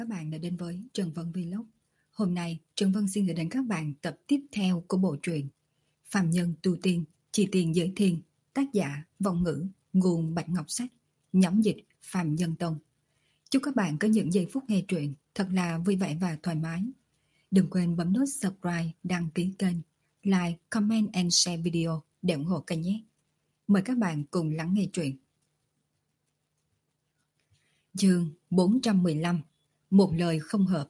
Các bạn đã đến với Trần Vân Vlog. Hôm nay, Trần Vân xin gửi đến các bạn tập tiếp theo của bộ truyện Phàm Nhân Tu Tiên, Chi Tiền Giới Thiên, tác giả Vong Ngữ, nguồn Bạch Ngọc Sách, nhóm dịch Phàm Nhân Tông. Chúc các bạn có những giây phút nghe truyện thật là vui vẻ và thoải mái. Đừng quên bấm nút subscribe, đăng ký kênh, like, comment and share video để ủng hộ kênh nhé. Mời các bạn cùng lắng nghe truyện. Chương 415, một lời không hợp.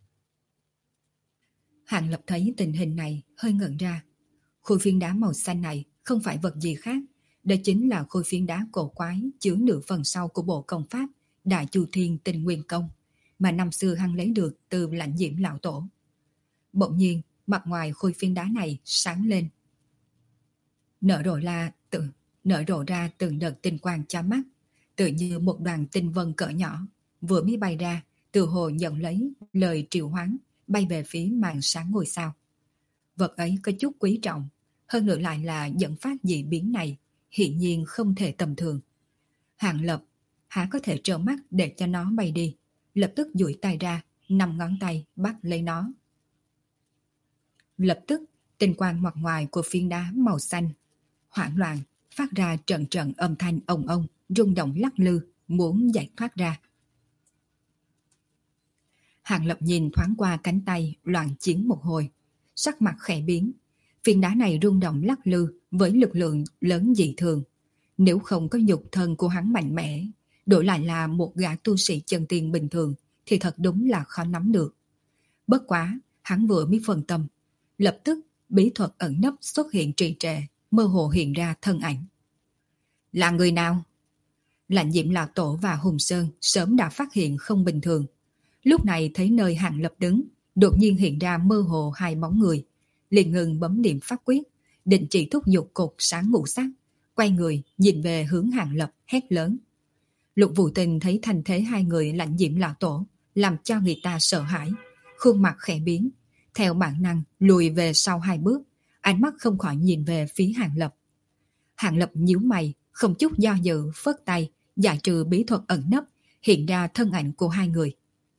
Hàng Lập thấy tình hình này hơi ngẩn ra. Khối phiến đá màu xanh này không phải vật gì khác, đó chính là khối phiến đá cổ quái chứa nửa phần sau của bộ công pháp Đại Chu Thiên Tinh Nguyên Công mà năm xưa hắn lấy được từ Lãnh Diễm lão tổ. Bỗng nhiên, mặt ngoài khối phiến đá này sáng lên, nở rộ ra từng đợt tinh quang chói mắt, tự như một đoàn tinh vân cỡ nhỏ vừa mới bay ra, từ hồ nhận lấy lời triệu hoán, bay về phía màn sáng ngôi sao. Vật ấy có chút quý trọng, hơn nữa lại là dẫn phát dị biến này, hiển nhiên không thể tầm thường. Hàng Lập há có thể trơ mắt để cho nó bay đi, lập tức duỗi tay ra, 5 ngón tay bắt lấy nó. Lập tức, tinh quang mặt ngoài của phiến đá màu xanh hoảng loạn, phát ra trận trận âm thanh ong ong, rung động lắc lư, muốn giải thoát ra. Hàng Lập nhìn thoáng qua cánh tay loạn chiến một hồi, sắc mặt khẽ biến. Phiến đá này rung động lắc lư với lực lượng lớn dị thường. Nếu không có nhục thân của hắn mạnh mẽ, đổi lại là một gã tu sĩ chân tiên bình thường, thì thật đúng là khó nắm được. Bất quá, hắn vừa mới phân tâm, lập tức bí thuật ẩn nấp xuất hiện trì trệ, mơ hồ hiện ra thân ảnh. Là người nào? Lãnh Diễm lão tổ và Hùng Sơn sớm đã phát hiện không bình thường. Lúc này thấy nơi Hàng Lập đứng, đột nhiên hiện ra mơ hồ hai bóng người, liền ngừng bấm niệm pháp quyết, định chỉ thúc giục cột sáng ngũ sắc, quay người nhìn về hướng Hàng Lập hét lớn. Lục Vũ Tình thấy thành thế hai người Lãnh Diễm lão tổ, làm cho người ta sợ hãi, khuôn mặt khẽ biến, theo bản năng lùi về sau 2 bước, ánh mắt không khỏi nhìn về phía Hàng Lập. Hàng Lập nhíu mày, không chút do dự phất tay, giải trừ bí thuật ẩn nấp, hiện ra thân ảnh của hai người.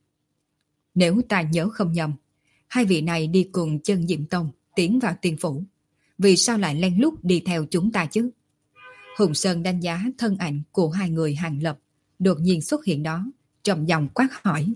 Nếu ta nhớ không nhầm, hai vị này đi cùng Chân Diệm Tông tiến vào tiên phủ, vì sao lại lén lút đi theo chúng ta chứ? Hùng Sơn đánh giá thân ảnh của hai người Hàng Lập đột nhiên xuất hiện đó, trầm giọng quát hỏi.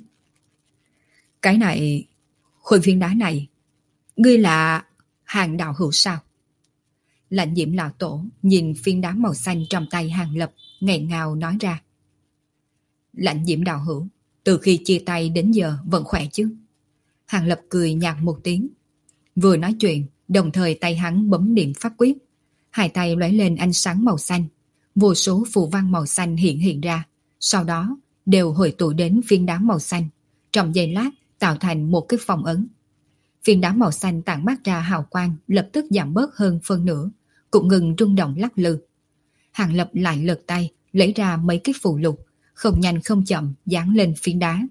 Cái này, khối phiến đá này, ngươi là Hàng đạo hữu sao? Lãnh Diễm lão tổ nhìn phiến đá màu xanh trong tay Hàng Lập, nghẹn ngào nói ra. Lãnh Diễm đạo hữu, từ khi chia tay đến giờ vẫn khỏe chứ? Hàng Lập cười nhạt một tiếng. Vừa nói chuyện, đồng thời tay hắn bấm niệm pháp quyết. Hai tay lóe lên ánh sáng màu xanh. Vô số phù văn màu xanh hiện ra. Sau đó, đều hội tụ đến phiến đá màu xanh. Trong giây lát, tạo thành một cái phong ấn. Phiến đá màu xanh tản mát ra hào quang, lập tức giảm bớt hơn phân nửa, cũng ngừng rung động lắc lư. Hàng Lập lại lật tay, lấy ra mấy cái phù lục, không nhanh không chậm dán lên phiến đá.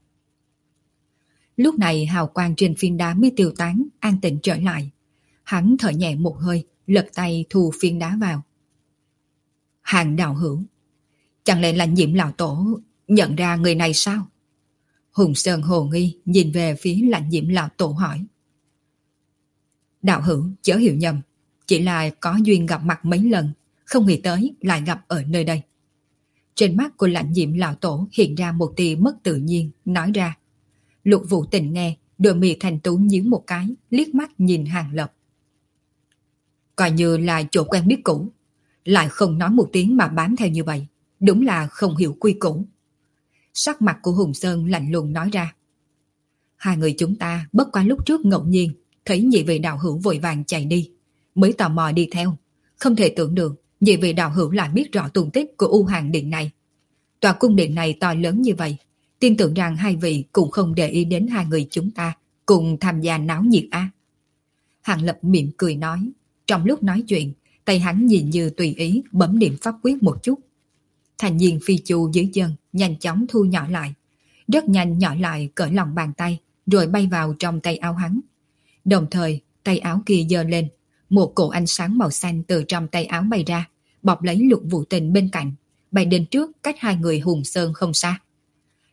Lúc này hào quang trên phiến đá mới tiêu tán, an tĩnh trở lại. Hắn thở nhẹ một hơi, lật tay thu phiến đá vào. Hàng đạo hữu, chẳng lẽ là Diễm lão tổ nhận ra người này sao? Hùng Sơn hồ nghi nhìn về phía Lãnh Diễm lão tổ hỏi. Đạo hữu chớ hiểu nhầm, chỉ là có duyên gặp mặt mấy lần, không nghĩ tới lại gặp ở nơi đây. Trên mắt của Lãnh Diễm lão tổ hiện ra một tia mất tự nhiên, nói ra. Lục Vũ Tình nghe, đôi mi thành tú nhíu một cái, liếc mắt nhìn Hàng Lập. Coi như là chỗ quen biết cũ, lại không nói một tiếng mà bám theo như vậy, đúng là không hiểu quy củ. Sắc mặt của Hùng Sơn lạnh lùng nói ra. Hai người chúng ta bất quá lúc trước ngẫu nhiên thấy nhị vị đạo hữu vội vàng chạy đi, mới tò mò đi theo, không thể tưởng được nhị vị đạo hữu lại biết rõ tung tích của U Hàng Điện này. Tòa cung điện này to lớn như vậy, tin tưởng rằng hai vị cũng không để ý đến hai người chúng ta cùng tham gia náo nhiệt a. Hàng Lập mỉm cười nói, trong lúc nói chuyện, tay hắn nhìn như tùy ý bấm niệm pháp quyết một chút. Thành nhiên phi chu dưới chân nhanh chóng thu nhỏ lại, rất nhanh nhỏ lại cỡ lòng bàn tay, rồi bay vào trong tay áo hắn. Đồng thời, tay áo kia giơ lên, một cổ ánh sáng màu xanh từ trong tay áo bay ra, bọc lấy Lục Vũ Tình bên cạnh, bay đến trước cách hai người Hùng Sơn không xa.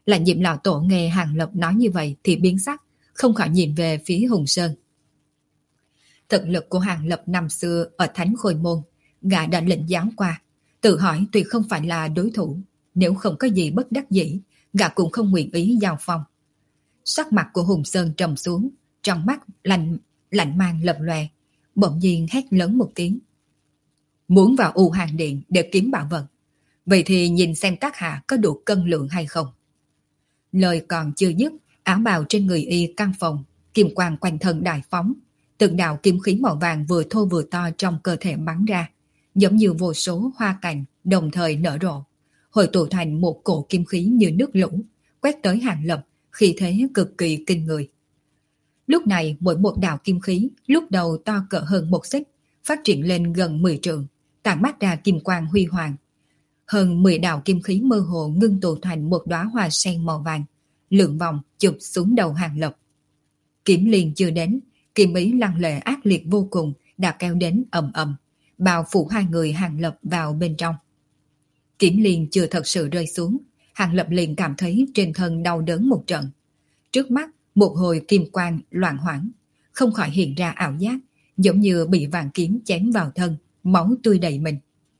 Là Nhiệm lão tổ nghe Hàng Lập nói như vậy thì biến sắc, không khỏi nhìn về phía Hùng Sơn. Thực lực của Hàng Lập năm xưa ở Thánh Khôi Môn, gã đã lĩnh giáo qua, tự hỏi tuyệt không phải là đối thủ, nếu không có gì bất đắc dĩ, gã cũng không nguyện ý giao phong. Sắc mặt của Hùng Sơn trầm xuống, trong mắt lạnh mang lập lòe, bỗng nhiên hét lớn một tiếng. Muốn vào U Hàng Điện để kiếm bảo vật, vậy thì nhìn xem các hạ có đủ cân lượng hay không. Lời còn chưa dứt, áo bào trên người y căng phồng, kim quang quanh thân đại phóng, từng đạo kim khí màu vàng vừa thô vừa to trong cơ thể bắn ra, giống như vô số hoa cành đồng thời nở rộ, hội tụ thành một cổ kim khí như nước lũ, quét tới Hàng Lập, khí thế cực kỳ kinh người. Lúc này mỗi một đạo kim khí lúc đầu to cỡ hơn một xích, phát triển lên gần 10 trượng, tản mát ra kim quang huy hoàng. Hơn 10 đạo kim khí mơ hồ ngưng tụ thành một đóa hoa sen màu vàng, lượn vòng chụp xuống đầu Hàng Lập. Kiếm liền chưa đến, kim ý lăng lệ ác liệt vô cùng đã kéo đến ầm ầm, bao phủ hai người Hàng Lập vào bên trong. Kiếm liền chưa thật sự rơi xuống, Hàng Lập liền cảm thấy trên thân đau đớn một trận. Trước mắt một hồi kim quang loạn hoảng, không khỏi hiện ra ảo giác, giống như bị vàng kiếm chém vào thân, máu tươi đầy mình.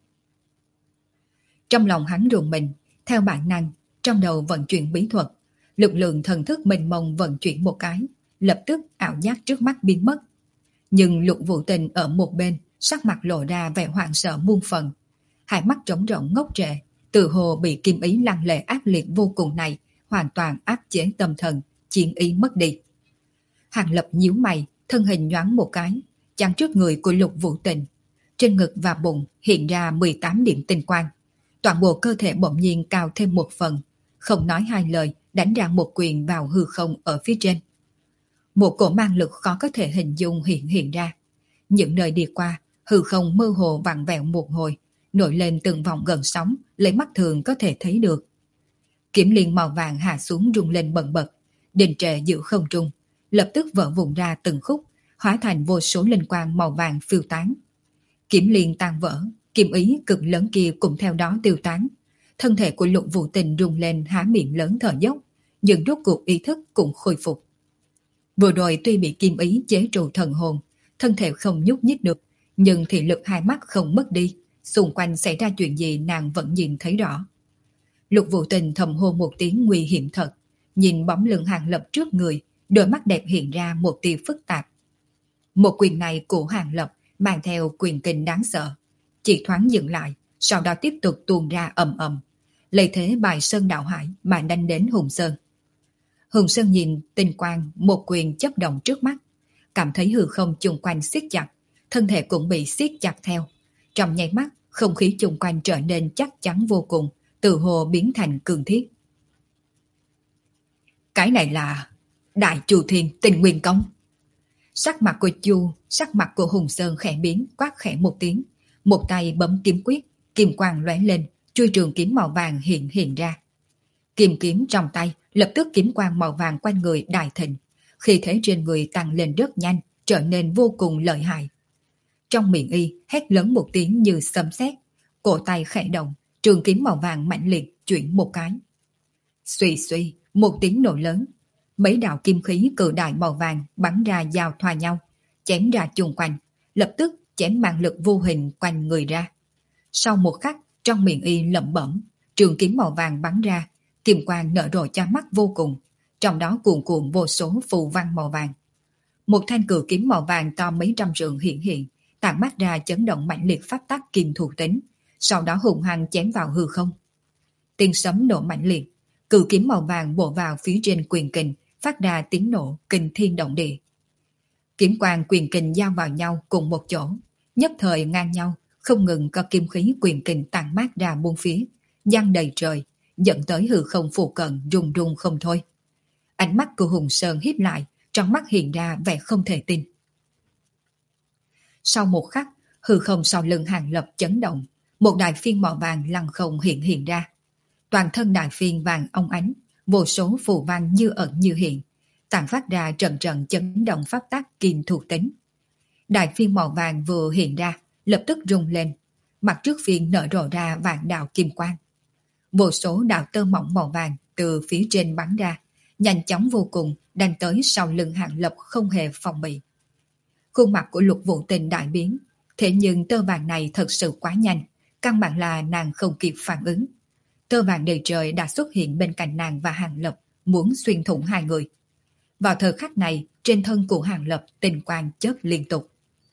Trong lòng hắn rùng mình, theo bản năng, trong đầu vận chuyển bí thuật, lực lượng thần thức mênh mông vận chuyển một cái, lập tức ảo giác trước mắt biến mất. Nhưng Lục Vũ Tình ở một bên, sắc mặt lộ ra vẻ hoảng sợ muôn phần, hai mắt trống rỗng ngốc trệ, tự hồ bị kim ý lăng lệ ác liệt vô cùng này hoàn toàn áp chế tâm thần, chiến ý mất đi. Hàng Lập nhíu mày, thân hình nhoáng một cái, chắn trước người của Lục Vũ Tình. Trên ngực và bụng hiện ra 18 điểm tinh quang. Toàn bộ cơ thể bỗng nhiên cao thêm một phần, không nói hai lời, đánh ra một quyền vào hư không ở phía trên. Một cổ mang lực khó có thể hình dung hiện ra. Những nơi đi qua, hư không mơ hồ vặn vẹo một hồi, nổi lên từng vòng gần sóng, lấy mắt thường có thể thấy được. Kiếm liên màu vàng hạ xuống rung lên bần bật, đình trệ giữa không trung, lập tức vỡ vụn ra từng khúc, hóa thành vô số linh quang màu vàng phiêu tán. Kiếm liên tan vỡ, kim ý cực lớn kia cũng theo đó tiêu tán. Thân thể của Lục Vũ Tình rung lên há miệng lớn thở dốc, nhưng rốt cuộc ý thức cũng khôi phục. Vừa rồi tuy bị kim ý chế trụ thần hồn, thân thể không nhúc nhích được, nhưng thị lực hai mắt không mất đi, xung quanh xảy ra chuyện gì nàng vẫn nhìn thấy rõ. Lục Vũ Tình thầm hô một tiếng nguy hiểm thật, nhìn bóng lưng Hàng Lập trước người, đôi mắt đẹp hiện ra một tia phức tạp. Một quyền này của Hàng Lập mang theo quyền kình đáng sợ, chỉ thoáng dừng lại, sau đó tiếp tục tuôn ra ầm ầm, lấy thế bài sơn đạo hải mà đánh đến Hùng Sơn. Hùng Sơn nhìn tinh quang một quyền chấp động trước mắt, cảm thấy hư không chung quanh siết chặt, thân thể cũng bị siết chặt theo. Trong nháy mắt, không khí chung quanh trở nên chắc chắn vô cùng, từ hồ biến thành cường thiết. Cái này là Đại Chu Thiên Tình Nguyên Công. Sắc mặt của Hùng Sơn khẽ biến, quát khẽ một tiếng, một tay bấm kiếm quyết, kim quang lóe lên, chuôi trường kiếm màu vàng hiện ra. Kim kiếm trong tay, lập tức kiếm quang màu vàng quanh người đại thịnh, khí thế trên người tăng lên rất nhanh, trở nên vô cùng lợi hại. Trong miệng y hét lớn một tiếng như sấm sét, cổ tay khẽ động, trường kiếm màu vàng mạnh liệt chuyển một cái. Suy suy, một tiếng nổ lớn, mấy đạo kim khí cự đại màu vàng bắn ra giao thoa nhau, chém ra chung quanh, lập tức chém mạng lực vô hình quanh người ra. Sau một khắc, trong miệng y lẩm bẩm, trường kiếm màu vàng bắn ra, kim quang nở rộ cho mắt vô cùng, trong đó cuồn cuộn vô số phù văn màu vàng. Một thanh cự kiếm màu vàng to mấy trăm trượng hiện, tản mát ra chấn động mạnh liệt pháp tắc kim thuộc tính, sau đó hùng hăng chém vào hư không. Tiếng sấm nổ mạnh liệt, cự kiếm màu vàng bổ vào phía trên quyền kình, phát ra tiếng nổ kinh thiên động địa. Kiếm quang quyền kình giao vào nhau cùng một chỗ, nhất thời ngang nhau, không ngừng có kim khí quyền kình tản mát ra buôn phía, giăng đầy trời, dẫn tới hư không phụ cận rung rung không thôi. Ánh mắt của Hùng Sơn híp lại, trong mắt hiện ra vẻ không thể tin. Sau một khắc, hư không sau lưng Hàng Lập chấn động, một đại phiên màu vàng lăng không hiện ra. Toàn thân đại phiên vàng óng ánh, vô số phù văn như ẩn như hiện, tản phát ra trận trận chấn động pháp tắc kim thuộc tính. Đại phiên màu vàng vừa hiện ra, lập tức rung lên, mặt trước phiên nở rộ ra vạn đạo kim quang. Vô số đạo tơ mỏng màu vàng từ phía trên bắn ra, nhanh chóng vô cùng, đánh tới sau lưng Hàng Lập không hề phòng bị. Khuôn mặt của Lục Vũ Tình đại biến, thế nhưng tơ vàng này thật sự quá nhanh, căn bản là nàng không kịp phản ứng. Tơ vàng đầy trời đã xuất hiện bên cạnh nàng và Hàng Lập, muốn xuyên thủng hai người. Vào thời khắc này, trên thân của Hàng Lập tinh quang chớp liên tục.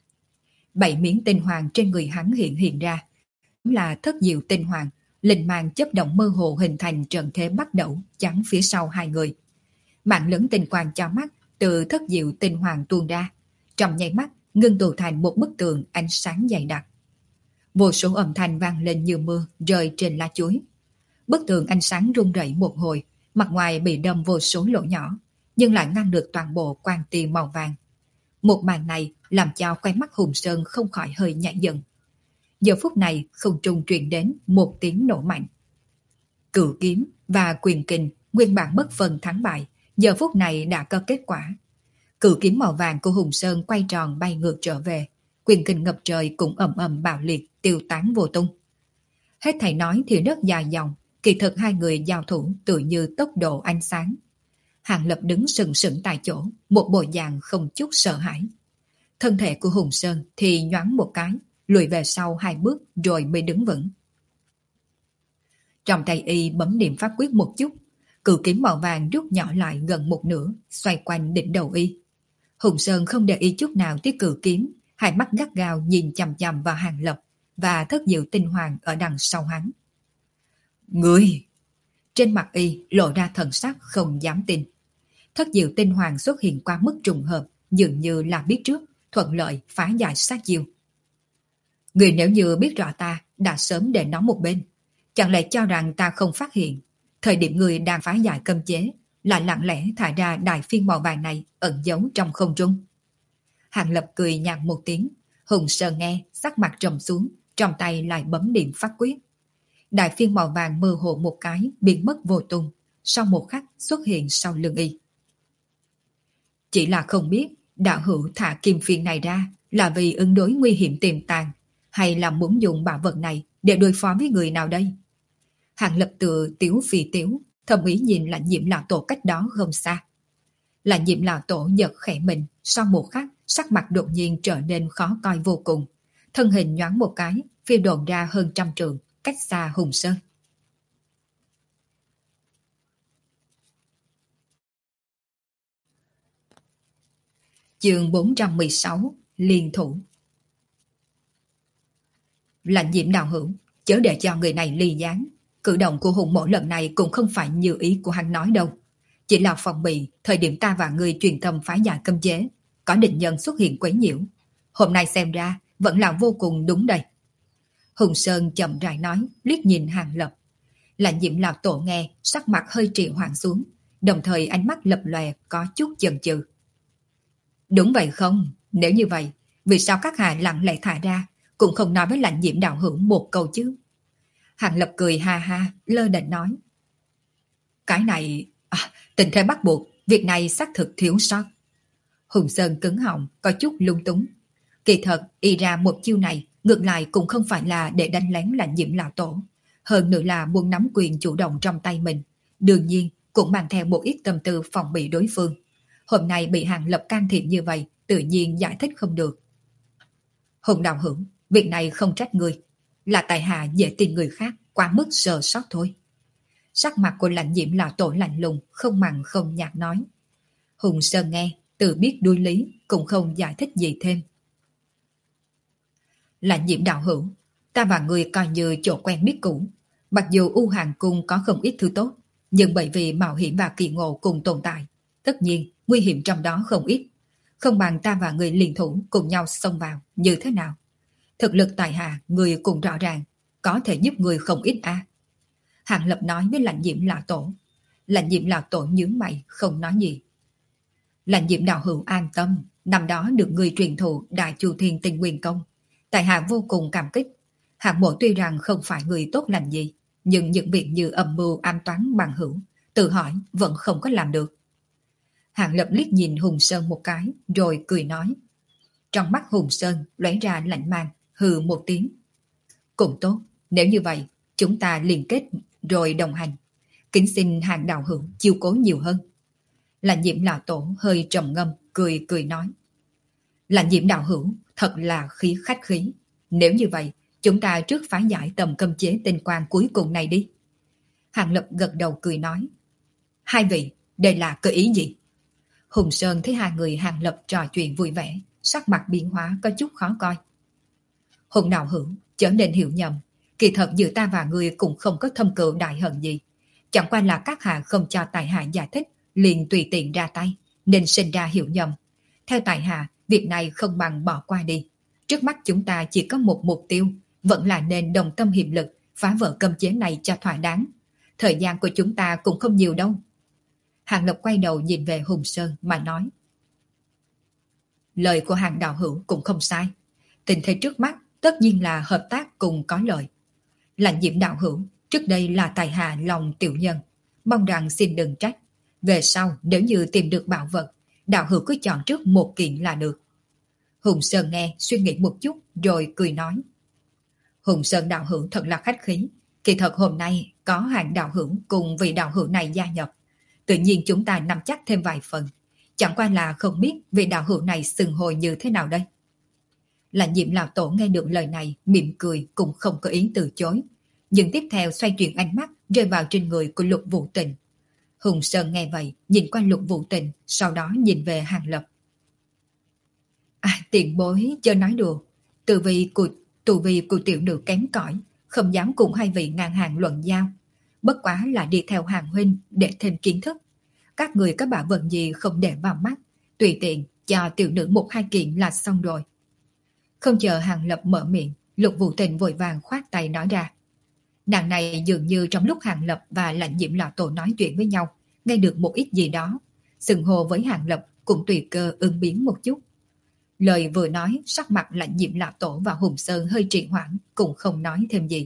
7 miếng tinh hoàng trên người hắn hiện ra, là thất diệu tinh hoàng, linh mang chấp động mơ hồ hình thành trận thế bắt đầu chắn phía sau hai người. Mạng lớn tinh quang cho mắt từ thất diệu tinh hoàng tuôn ra, trong nháy mắt ngưng tụ thành một bức tường ánh sáng dày đặc. Vô số âm thanh vang lên như mưa rơi trên lá chuối. Bức tường ánh sáng rung rẩy một hồi, mặt ngoài bị đâm vô số lỗ nhỏ, nhưng lại ngăn được toàn bộ quang tiền màu vàng. Một màn này làm cho khóe mắt Hùng Sơn không khỏi hơi nhảy dựng. Giờ phút này không trung truyền đến một tiếng nổ mạnh. Cửu kiếm và quyền kình nguyên bản bất phân thắng bại, giờ phút này đã có kết quả. Cửu kiếm màu vàng của Hùng Sơn quay tròn bay ngược trở về, quyền kình ngập trời cũng ầm ầm bạo liệt tiêu tán vô tung. Hết thảy nói thì rất dài dòng, kỳ thực hai người giao thủ tự như tốc độ ánh sáng. Hàng Lập đứng sừng sững tại chỗ, một bộ dạng không chút sợ hãi. Thân thể của Hùng Sơn thì nhoáng một cái, lùi về sau 2 bước rồi mới đứng vững. Trong tay y bấm niệm pháp quyết một chút, cự kiếm màu vàng rút nhỏ lại gần một nửa, xoay quanh đỉnh đầu y. Hùng Sơn không để ý chút nào tới cự kiếm, hai mắt gắt gao nhìn chằm chằm vào Hàng Lập và thất diệu tinh hoàng ở đằng sau hắn. Ngươi! Trên mặt y lộ ra thần sắc không dám tin. Thất diệu tinh hoàng xuất hiện qua mức trùng hợp, dường như là biết trước, thuận lợi phá giải sát chiêu. Người nếu như biết rõ ta đã sớm để nó một bên, chẳng lẽ cho rằng ta không phát hiện, thời điểm người đang phá giải cấm chế, lại lặng lẽ thả ra đại phiên màu vàng này ẩn giấu trong không trung. Hàng Lập cười nhạt một tiếng, Hùng Sơn nghe, sắc mặt trầm xuống, trong tay lại bấm niệm pháp quyết. Đại phiên màu vàng mơ hồ một cái, biến mất vô tung, sau một khắc xuất hiện sau lưng y. Chỉ là không biết đạo hữu thả kim phiên này ra là vì ứng đối nguy hiểm tiềm tàng, hay là muốn dùng bảo vật này để đối phó với người nào đây? Hàng Lập tự tiếu phi tiếu, thầm ý nhìn là Diệm lão tổ cách đó không xa. Là Diệm lão tổ giật khẽ mình, sau một khắc sắc mặt đột nhiên trở nên khó coi vô cùng, thân hình nhoáng một cái, phi đồn ra hơn 100 trượng, cách xa Hùng Sơn. Chương 416 Liên thủ. Lạnh Diệm đạo hữu, chớ để cho người này ly gián. Cử động của Hùng mỗ lần này cũng không phải như ý của hắn nói đâu. Chỉ là phòng bị thời điểm ta và người truyền tâm phá giải cấm chế, có địch nhân xuất hiện quấy nhiễu. Hôm nay xem ra vẫn là vô cùng đúng đây. Hùng Sơn chậm rãi nói, liếc nhìn Hàng Lập. Lạnh Diệm lão tổ nghe, sắc mặt hơi trì hoãn xuống, đồng thời ánh mắt lập lòe có chút chần chừ. Đúng vậy không? Nếu như vậy, vì sao các hạ lặng lẽ thả ra, cũng không nói với Lạnh Diệm đạo hữu một câu chứ? Hàng Lập cười ha ha, lơ đễnh nói. Cái này, tình thế bắt buộc, việc này xác thực thiếu sót. Hùng Sơn cứng họng, có chút lung túng. Kỳ thật, y ra một chiêu này, ngược lại cũng không phải là để đánh lén Lạnh Diệm lão tổ. Hơn nữa là muốn nắm quyền chủ động trong tay mình. Đương nhiên, cũng mang theo một ít tâm tư phòng bị đối phương. Hôm nay bị Hàng Lập can thiệp như vậy, tự nhiên giải thích không được. Hùng đạo hữu, việc này không trách người, là tại hạ dễ tin người khác, quá mức sơ sót thôi. Sắc mặt của Lạnh Diệm lão tổ lạnh lùng, không mặn không nhạt nói. Hùng Sơn nghe, tự biết đuôi lý, cũng không giải thích gì thêm. Lạnh Diệm đạo hữu, ta và người coi như chỗ quen biết cũ. Mặc dù U Hàng Cung có không ít thứ tốt, nhưng bởi vì mạo hiểm và kỳ ngộ cùng tồn tại, tất nhiên nguy hiểm trong đó không ít. Không bằng ta và người liên thủ cùng nhau xông vào, như thế nào? Thực lực tại hạ, người cũng rõ ràng, có thể giúp người không ít a. Hàng Lập nói với Lạnh Diệm lão tổ. Lạnh Diệm lão tổ nhướng mày, không nói gì. Lạnh Diệm đạo hữu an tâm, năm đó được người truyền thụ Đại Chu Thiên Tinh Nguyên Công. Tại hạ vô cùng cảm kích. Hạng mộ tuy rằng không phải người tốt lành gì, nhưng những việc như âm mưu ám toán bằng hữu, tự hỏi vẫn không có làm được. Hàng Lập liếc nhìn Hùng Sơn một cái, rồi cười nói. Trong mắt Hùng Sơn lóe ra lạnh mang, hừ một tiếng. Cũng tốt, nếu như vậy, chúng ta liên kết rồi đồng hành. Kính xin Hàng đạo hữu chiêu cố nhiều hơn. Là Diệm lão tổ hơi trầm ngâm, cười cười nói. Là Diệm đạo hữu thật là khách khí. Nếu như vậy, chúng ta trước phá giải tầm cấm chế tinh quang cuối cùng này đi. Hàng Lập gật đầu cười nói. Hai vị, đây là cơ ý gì? Hùng Sơn thấy hai người Hàng Lập trò chuyện vui vẻ, sắc mặt biến hóa có chút khó coi. Hùng đạo hữu, trở nên hiểu nhầm. Kỳ thật giữa ta và người cũng không có thâm cừu đại hận gì. Chẳng qua là các hạ không cho tại hạ giải thích, liền tùy tiện ra tay, nên sinh ra hiểu nhầm. Theo tại hạ, việc này không bằng bỏ qua đi. Trước mắt chúng ta chỉ có một mục tiêu, vẫn là nên đồng tâm hiệp lực, phá vỡ cấm chế này cho thỏa đáng. Thời gian của chúng ta cũng không nhiều đâu. Hàng Lập quay đầu nhìn về Hùng Sơn mà nói. Lời của Hàng đạo hữu cũng không sai. Tình thế trước mắt tất nhiên là hợp tác cùng có lợi. Lạnh Diệm đạo hữu, trước đây là tài hạ lòng tiểu nhân, mong rằng xin đừng trách. Về sau nếu như tìm được bảo vật, đạo hữu cứ chọn trước một kiện là được. Hùng Sơn nghe suy nghĩ một chút rồi cười nói. Hùng Sơn đạo hữu thật là khách khí. Kỳ thật hôm nay có Hàng đạo hữu cùng vị đạo hữu này gia nhập, tự nhiên chúng ta nắm chắc thêm vài phần. Chẳng qua là không biết vị đạo hữu này xưng hồi như thế nào đây. Lạnh Diệm lão tổ nghe được lời này mỉm cười cũng không có ý từ chối, nhưng tiếp theo xoay chuyển ánh mắt rơi vào trên người của Lục Vũ Tình. Hùng Sơn nghe vậy nhìn qua Lục Vũ Tình, sau đó nhìn về Hàng Lập. Tiền bối chớ nói đùa, tù vi của tiểu nữ kém cỏi, không dám cùng hai vị ngang hàng luận giao, bất quá là đi theo Hàng huynh để thêm kiến thức. Các người có bảo vật gì không để vào mắt, tùy tiện cho tiểu nữ một hai kiện là xong rồi. Không chờ Hàng Lập mở miệng, Lục Vũ Tình vội vàng khoát tay nói ra. Nàng này dường như trong lúc Hàng Lập và Lạnh Diệm lão tổ nói chuyện với nhau, nghe được một ít gì đó, xưng hô với Hàng Lập cũng tùy cơ ứng biến một chút. Lời vừa nói, sắc mặt Lạnh Diệm lão tổ và Hùng Sơn hơi trì hoãn, cũng không nói thêm gì.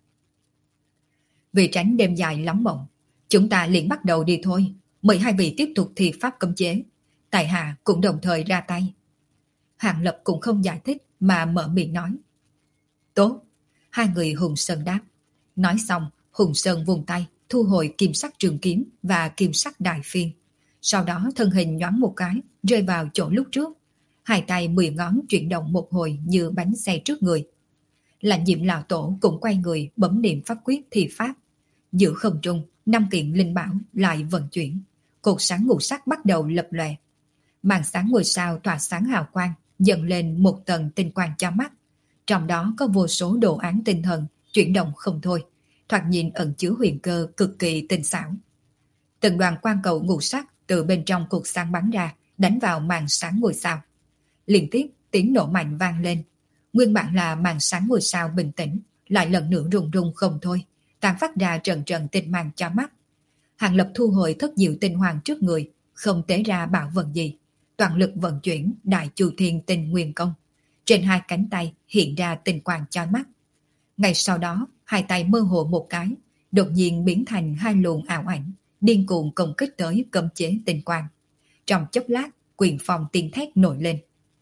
Vì tránh đêm dài lắm mộng, chúng ta liền bắt đầu đi thôi. Mời hai vị tiếp tục thi pháp cấm chế. Tại hạ cũng đồng thời ra tay. Hàng Lập cũng không giải thích mà mở miệng nói. Tốt. Hai người Hùng Sơn đáp. Nói xong, Hùng Sơn vùng tay, thu hồi kim sắc trường kiếm và kim sắc đại phiên. Sau đó thân hình nhoáng một cái, rơi vào chỗ lúc trước. Hai tay 10 ngón chuyển động một hồi như bánh xe trước người. Lạnh Diệm lão tổ cũng quay người bấm niệm pháp quyết thi pháp. Giữa không trung, 5 kiện linh bảo lại vận chuyển. Cột sáng ngũ sắc bắt đầu lập lòe. Màn sáng ngôi sao tỏa sáng hào quang, dần lên một tầng tinh quang cho mắt. Trong đó có vô số đồ án tinh thần chuyển động không thôi, thoạt nhìn ẩn chứa huyền cơ cực kỳ tinh xảo. Từng đoàn quang cầu ngũ sắc từ bên trong cột sáng bắn ra, đánh vào màn sáng ngôi sao. Liên tiếp tiếng nổ mạnh vang lên. Nguyên bản là màn sáng ngôi sao bình tĩnh, lại lần nữa rung rung không thôi, tàn phát ra trần trần tinh mang cho mắt. Hàng Lập thu hồi thất diệu tinh hoàng trước người, không tế ra bảo vật gì, toàn lực vận chuyển đại chu thiên tinh nguyên công. Trên hai cánh tay hiện ra tinh quang chói mắt. Ngay sau đó, hai tay mơ hồ một cái, đột nhiên biến thành hai luồng ảo ảnh, điên cuồng công kích tới cấm chế tinh quang. Trong chốc lát, quyền phong tiên thét nổi lên.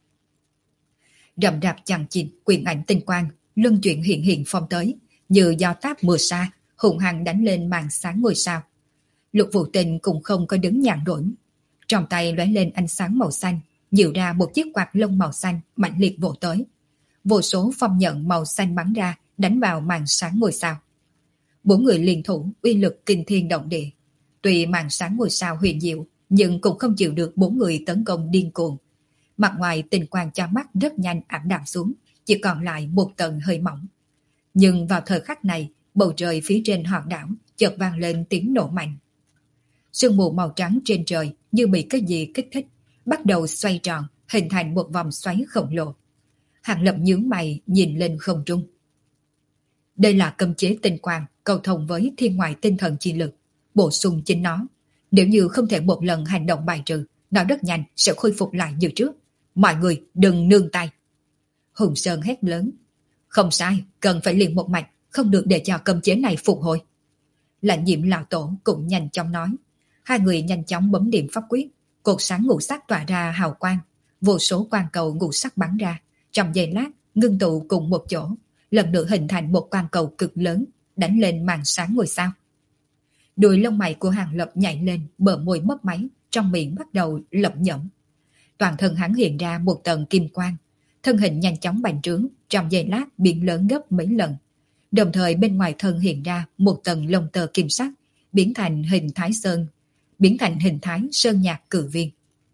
Rậm rạp chằng chịt quyền ảnh tinh quang, luân chuyển hiện hiện phong tới, như gió táp mưa sa, hùng hăng đánh lên màn sáng ngôi sao. Lục Vũ Tình cũng không có đứng nhàn rỗi. Trong tay lóe lên ánh sáng màu xanh, dịu ra một chiếc quạt lông màu xanh mạnh liệt vỗ tới. Vô số phong nhận màu xanh bắn ra, đánh vào màn sáng ngôi sao. 4 người liên thủ, uy lực kinh thiên động địa. Tuy màn sáng ngôi sao huyền diệu, nhưng cũng không chịu được 4 người tấn công điên cuồng. Mặt ngoài tinh quang cho mắt rất nhanh ảm đạm xuống, chỉ còn lại một tầng hơi mỏng. Nhưng vào thời khắc này, bầu trời phía trên hòn đảo chợt vang lên tiếng nổ mạnh. Sương mù màu trắng trên trời như bị cái gì kích thích, bắt đầu xoay tròn, hình thành một vòng xoáy khổng lồ. Hàng Lập nhướng mày nhìn lên không trung. Đây là cấm chế tinh quang cầu thông với thiên ngoại tinh thần chi lực, bổ sung chính nó. Nếu như không thể một lần hành động bài trừ, nó rất nhanh sẽ khôi phục lại như trước. Mọi người đừng nương tay. Hùng Sơn hét lớn. Không sai, cần phải liền một mạch, không được để cho cấm chế này phục hồi. Lạnh Diệm lão tổ cũng nhanh chóng nói. Hai người nhanh chóng bấm điểm pháp quyết, cột sáng ngũ sắc tỏa ra hào quang, vô số quang cầu ngũ sắc bắn ra, trong giây lát ngưng tụ cùng một chỗ, lần nữa hình thành một quang cầu cực lớn, đánh lên màn sáng ngôi sao. Đuôi lông mày của Hàng Lập nhảy lên, bờ môi mấp máy, trong miệng bắt đầu lẩm nhẩm. Toàn thân hắn hiện ra một tầng kim quang, thân hình nhanh chóng bành trướng, trong giây lát biến lớn gấp mấy lần. Đồng thời bên ngoài thân hiện ra một tầng lông tơ kim sắc, biến thành hình thái sơn nhạc cử viên.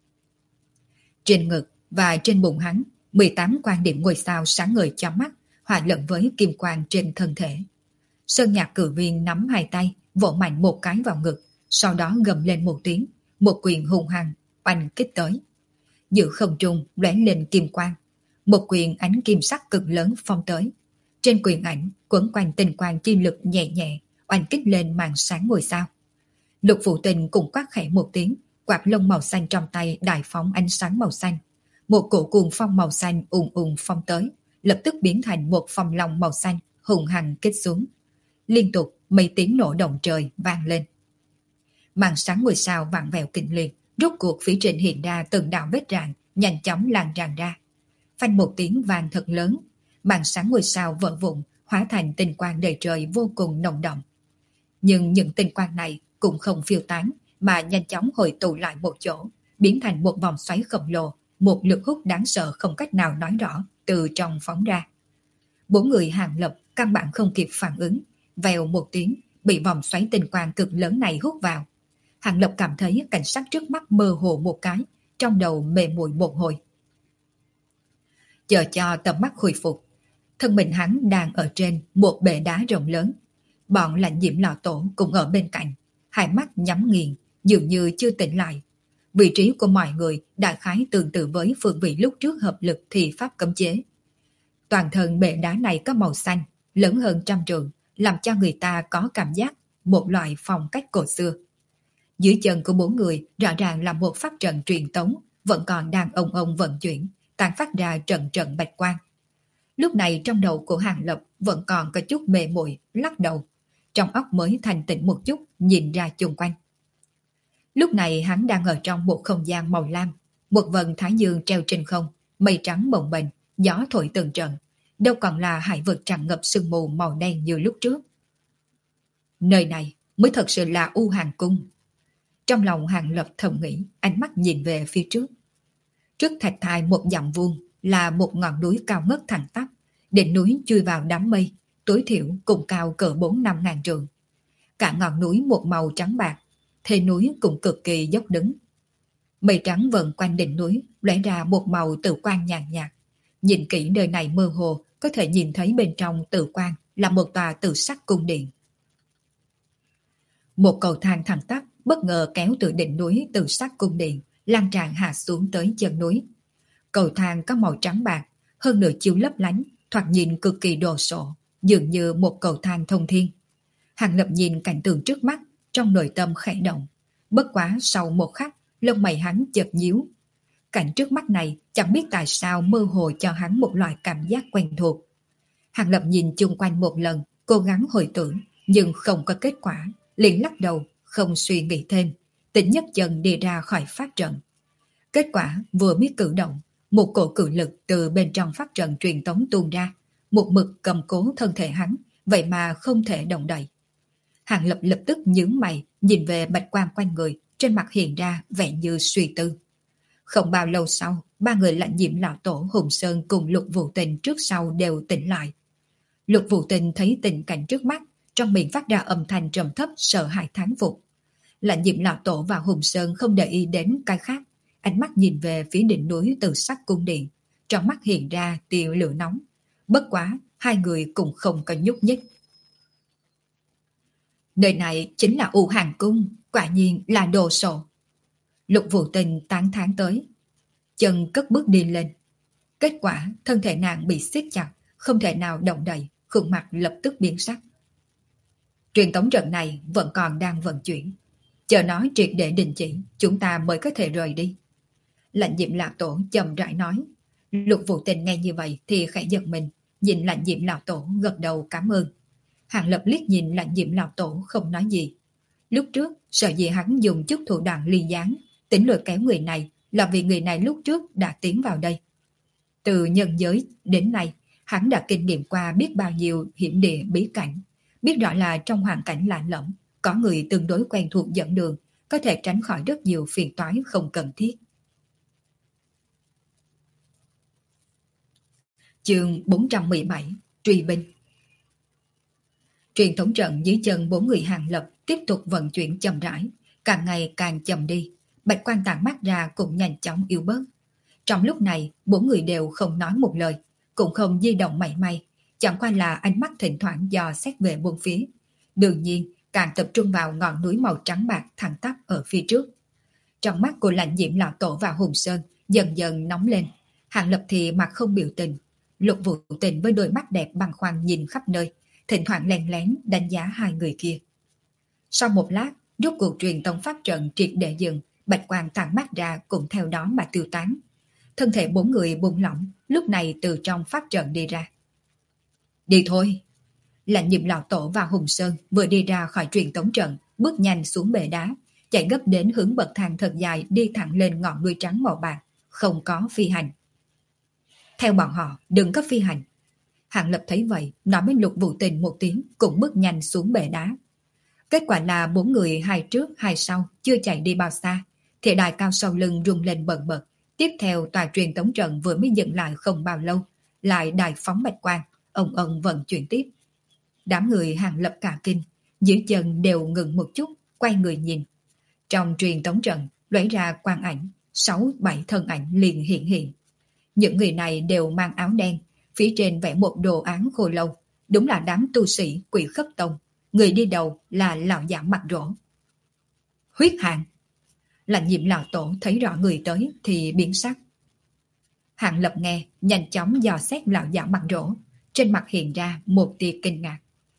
Trên ngực và trên bụng hắn, 18 quan điểm ngôi sao sáng ngời chói mắt, hòa lẫn với kim quang trên thân thể. Sơn nhạc cử viên nắm hai tay, vỗ mạnh một cái vào ngực, sau đó gầm lên một tiếng, một quyền hung hăng oanh kích tới. Giữa không trung lóe lên kim quang, một quyền ánh kim sắc cực lớn phong tới. Trên quyền ảnh quấn quanh tinh quang chi lực nhẹ nhẹ, oanh kích lên màn sáng ngôi sao. Lục Phụ Tình cũng quát khẽ một tiếng, quạt lông màu xanh trong tay đại phóng ánh sáng màu xanh. Một cổ cuồng phong màu xanh ùn ùn phong tới, lập tức biến thành một phong long màu xanh hùng hằng kích xuống. Liên tục mấy tiếng nổ động trời vang lên. Màn sáng ngôi sao vặn vẹo kịch liệt, rốt cuộc phía trên hiện ra từng đạo vết rạn nhanh chóng lan tràn ra. Phanh một tiếng vang thật lớn, màn sáng ngôi sao vỡ vụn, hóa thành tinh quang đầy trời vô cùng nồng đậm. Nhưng những tinh quang này cũng không phiêu tán, mà nhanh chóng hội tụ lại một chỗ, biến thành một vòng xoáy khổng lồ, một lực hút đáng sợ không cách nào nói rõ từ trong phóng ra. Bốn người Hàng Lập căn bản không kịp phản ứng, vèo một tiếng bị vòng xoáy tinh quang cực lớn này hút vào. Hàng Lập cảm thấy cảnh sắc trước mắt mơ hồ một cái, trong đầu mê muội một hồi. Chờ cho tầm mắt hồi phục, thân mình hắn đang ở trên một bệ đá rộng lớn. Bọn Lãnh Diễm lão tổ cũng ở bên cạnh, hai mắt nhắm nghiền, dường như chưa tỉnh lại. Vị trí của mọi người đại khái tương tự với phương vị lúc trước hợp lực thì pháp cấm chế. Toàn thân bệ đá này có màu xanh, lớn hơn 100 trượng, làm cho người ta có cảm giác một loại phong cách cổ xưa. Dưới chân của bốn người rõ ràng là một pháp trận truyền tống, vẫn còn đang ông vận chuyển, tàn phát ra trận trận bạch quang. Lúc này trong đầu của Hàng Lập vẫn còn có chút mê muội, lắc đầu, trong óc mới thành tĩnh một chút, nhìn ra chung quanh. Lúc này hắn đang ở trong một không gian màu lam, một vầng thái dương treo trên không, mây trắng bồng bềnh, gió thổi từng trận, đâu còn là hải vực tràn ngập sương mù màu đen như lúc trước. Nơi này mới thật sự là U Hàng Cung. Trong lòng Hàng Lập thầm nghĩ, ánh mắt nhìn về phía trước. Trước thạch thai một dặm vuông là một ngọn núi cao ngất thẳng tắp, đỉnh núi chui vào đám mây, tối thiểu cũng cao cỡ 4-5 ngàn trượng. Cả ngọn núi một màu trắng bạc, thê núi cũng cực kỳ dốc đứng. Mây trắng vần quanh đỉnh núi lóe ra một màu tự quang nhàn nhạt. Nhìn kỹ nơi này mơ hồ, có thể nhìn thấy bên trong tự quang là một tòa tự sắc cung điện. Một cầu thang thẳng tắp bất ngờ kéo từ đỉnh núi tự sắc cung điện, lan tràn hạ xuống tới chân núi. Cầu thang có màu trắng bạc, hơn nửa chiếu lấp lánh, thoạt nhìn cực kỳ đồ sộ, dường như một cầu thang thông thiên. Hàng Lập nhìn cảnh tượng trước mắt, trong nội tâm khẽ động. Bất quá sau một khắc, lông mày hắn chợt nhíu. Cảnh trước mắt này chẳng biết tại sao mơ hồ cho hắn một loại cảm giác quen thuộc. Hàng Lập nhìn chung quanh một lần, cố gắng hồi tưởng, nhưng không có kết quả, liền lắc đầu, không suy nghĩ thêm, tỉnh nhất chân đi ra khỏi pháp trận. Kết quả vừa biết cử động, một cổ cự lực từ bên trong pháp trận truyền tống tuôn ra, một mực cầm cố thân thể hắn, vậy mà không thể động đậy. Hàng Lập lập tức nhướng mày, nhìn về bạch quang quanh người, trên mặt hiện ra vẻ như suy tư. Không bao lâu sau, ba người Lãnh Diễm lão tổ Hùng Sơn cùng Lục Vũ Tình trước sau đều tỉnh lại. Lục Vũ Tình thấy tình cảnh trước mắt, trong miệng phát ra âm thanh trầm thấp sợ hãi thán phục. Lãnh Diễm lão tổ và Hùng Sơn không để ý đến cái khác, ánh mắt nhìn về phía đỉnh núi từ sắc cung điện, trong mắt hiện ra tia lửa nóng. Bất quá, hai người cũng không có nhúc nhích. Nơi này chính là U Hàng Cung, quả nhiên là đồ sộ. Lục Vũ Tình tán thán tới, chân cất bước đi lên. Kết quả thân thể nàng bị siết chặt, không thể nào động đậy, khuôn mặt lập tức biến sắc. Truyền tống trận này vẫn còn đang vận chuyển, chờ nó triệt để đình chỉ, chúng ta mới có thể rời đi. Lãnh Diễm lão tổ chậm rãi nói. Lục Vũ Tình nghe như vậy thì khẽ giật mình, nhìn Lãnh Diễm lão tổ gật đầu cảm ơn. Hàng Lập liếc nhìn Lãnh Diễm lão tổ không nói gì. Lúc trước sợ gì hắn dùng chút thủ đoạn ly gián, tính lôi kéo người này là vì người này lúc trước đã tiến vào đây. Từ nhân giới đến nay, hắn đã kinh nghiệm qua biết bao nhiêu hiểm địa bí cảnh, biết rõ là trong hoàn cảnh lạ lẫm, có người tương đối quen thuộc dẫn đường, có thể tránh khỏi rất nhiều phiền toái không cần thiết. Chương 417 Truy binh. Truyền thống trận dưới chân bốn người Hàng Lập tiếp tục vận chuyển chậm rãi, càng ngày càng chậm đi, bạch quan tản mắt ra cũng nhanh chóng yếu bớt. Trong lúc này, bốn người đều không nói một lời, cũng không di động mảy may, chẳng qua là ánh mắt thỉnh thoảng dò xét về bốn phía. Đương nhiên, càng tập trung vào ngọn núi màu trắng bạc thẳng tắp ở phía trước. Trong mắt của Lãnh Diễm lão tổ và Hùng Sơn dần dần nóng lên, Hàng Lập thì mặt không biểu tình, Lục Vũ Tình với đôi mắt đẹp băn khoăn nhìn khắp nơi, thỉnh thoảng lén lén đánh giá hai người kia. Sau một lát, rốt cuộc truyền tống pháp trận triệt để dừng, bạch quang tản mắt ra cũng theo đó mà tiêu tán. Thân thể bốn người buông lỏng, lúc này từ trong pháp trận đi ra. Đi thôi! Lãnh Diễm lão tổ và Hùng Sơn vừa đi ra khỏi truyền tống trận, bước nhanh xuống bệ đá, chạy gấp đến hướng bậc thang thật dài đi thẳng lên ngọn núi trắng màu bạc, không có phi hành. Theo bọn họ, đừng có phi hành. Hàng Lập thấy vậy, nói với Lục Vũ Tình một tiếng, cũng bước nhanh xuống bệ đá. Kết quả là bốn người hai trước hai sau chưa chạy đi bao xa, thì đài cao sau lưng rung lên bần bật. Tiếp theo tòa truyền tống trận vừa mới dừng lại không bao lâu, lại đài phóng bạch quang, ông vận chuyển tiếp. Đám người Hàng Lập cả kinh, dưới chân đều ngừng một chút, quay người nhìn. Trong truyền tống trận lóe ra quang ảnh, 6-7 thân ảnh liền hiện hiện. Những người này đều mang áo đen, phía trên vẽ một đồ án khô lâu, đúng là đám tu sĩ Quỷ Khất Tông. Người đi đầu là lão giả mặt rỗ. Huyết Hàng! Lãnh Diễm lão tổ thấy rõ người tới thì biến sắc. Hàng Lập nghe, nhanh chóng dò xét lão giả mặt rỗ, trên mặt hiện ra một tia kinh ngạc.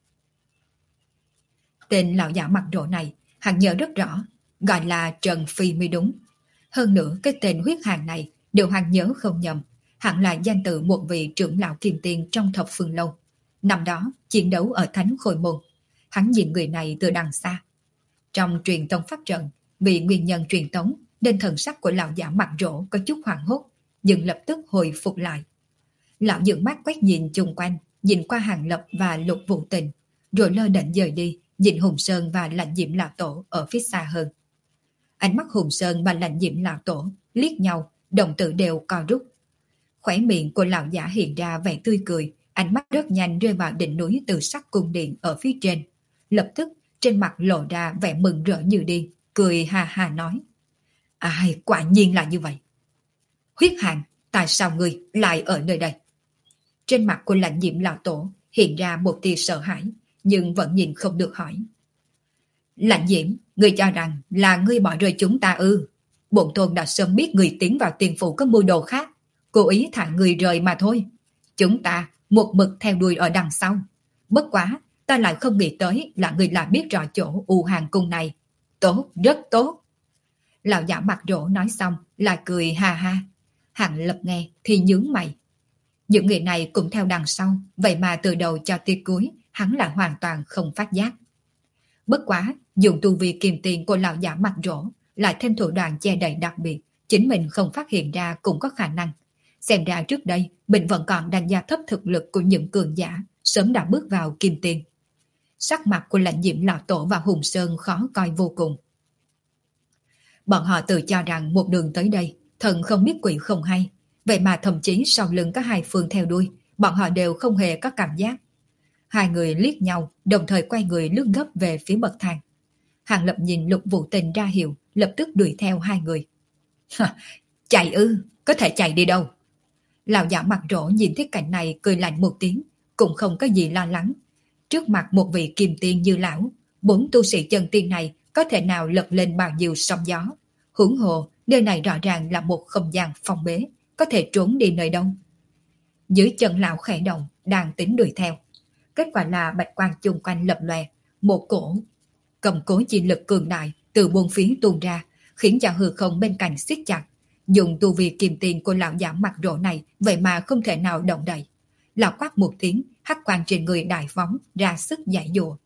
Tên lão giả mặt rỗ này, hắn nhớ rất rõ, gọi là Trần Phi mới đúng. Hơn nữa cái tên Huyết Hàng này, đều hắn nhớ không nhầm, hẳn là danh tự một vị trưởng lão kim tiên trong thập phương lâu. Năm đó, chiến đấu ở Thánh Khôi Môn, hắn nhìn người này từ đằng xa. Trong truyền tống pháp trận, vì nguyên nhân truyền tống, nên thần sắc của lão giả mặt rỗ có chút hoảng hốt, nhưng lập tức hồi phục lại. Lão dựng mắt quét nhìn chung quanh, nhìn qua Hàng Lập và Lục Vũ Tình, rồi lơ đễnh dời đi, nhìn Hùng Sơn và Lãnh Diễm lão tổ ở phía xa hơn. Ánh mắt Hùng Sơn và Lãnh Diễm lão tổ liếc nhau, đồng tử đều co rút. Khóe miệng của lão giả hiện ra vẻ tươi cười, ánh mắt rất nhanh rơi vào đỉnh núi từ sắc cung điện ở phía trên. Lập tức trên mặt lộ ra vẻ mừng rỡ như điên, cười ha ha nói: Ai, quả nhiên là như vậy. Huyết Hàng, tại sao ngươi lại ở nơi đây? Trên mặt của Lãnh Diễm lão tổ hiện ra một tia sợ hãi, nhưng vẫn nhìn không được hỏi. Lãnh Diễm, ngươi cho rằng là ngươi bỏ rơi chúng ta ư? Bổn tôn đã sớm biết ngươi tiến vào tiền phủ có mưu đồ khác, cố ý thả ngươi rời mà thôi. Chúng ta một mực theo đuôi ở đằng sau. Bất quá, ta lại không nghĩ tới là ngươi lại biết rõ chỗ U Hàng cung này. Tốt, rất tốt. Lão giả mặt rỗ nói xong, lại cười ha ha. Hàng Lập nghe thì nhướng mày. Những người này cũng theo đằng sau, vậy mà từ đầu cho tới cuối, hắn lại hoàn toàn không phát giác. Bất quá, dùng tu vi kiềm tiền của lão giả mặt rỗ, lại thêm thủ đoạn che đậy đặc biệt, chính mình không phát hiện ra cũng có khả năng. Xem ra trước đây, mình vẫn còn đánh giá thấp thực lực của những cường giả, sớm đã bước vào kim tiền. Sắc mặt của Lãnh Diễm lão tổ và Hùng Sơn khó coi vô cùng. Bọn họ tự cho rằng một đường tới đây, thần không biết quỷ không hay. Vậy mà thậm chí sau lưng có hai phương theo đuôi, bọn họ đều không hề có cảm giác. Hai người liếc nhau, đồng thời quay người lướt gấp về phía bậc thang. Hàng Lập nhìn Lục Vũ Tình ra hiệu, lập tức đuổi theo hai người. Chạy ư, có thể chạy đi đâu? Lão giả mặt rỗ nhìn thấy cảnh này cười lạnh một tiếng, cũng không có gì lo lắng. Trước mặt một vị kim tiên như lão, bốn tu sĩ chân tiên này có thể nào lật lên bao nhiêu sóng gió. Huống hồ, nơi này rõ ràng là một không gian phong bế, có thể trốn đi nơi đâu. Dưới chân lão khẽ động, đang tính đuổi theo. Kết quả là bạch quang chung quanh lập lòe, một cổ cầm cố chi lực cường đại từ bốn phía tuôn ra, khiến cho hư không bên cạnh siết chặt. Dùng tu vi kiềm tiền của lão giả mặt rỗ này, vậy mà không thể nào động đậy. Lão quát một tiếng, hắc quang trên người đại phóng ra sức giải dụa.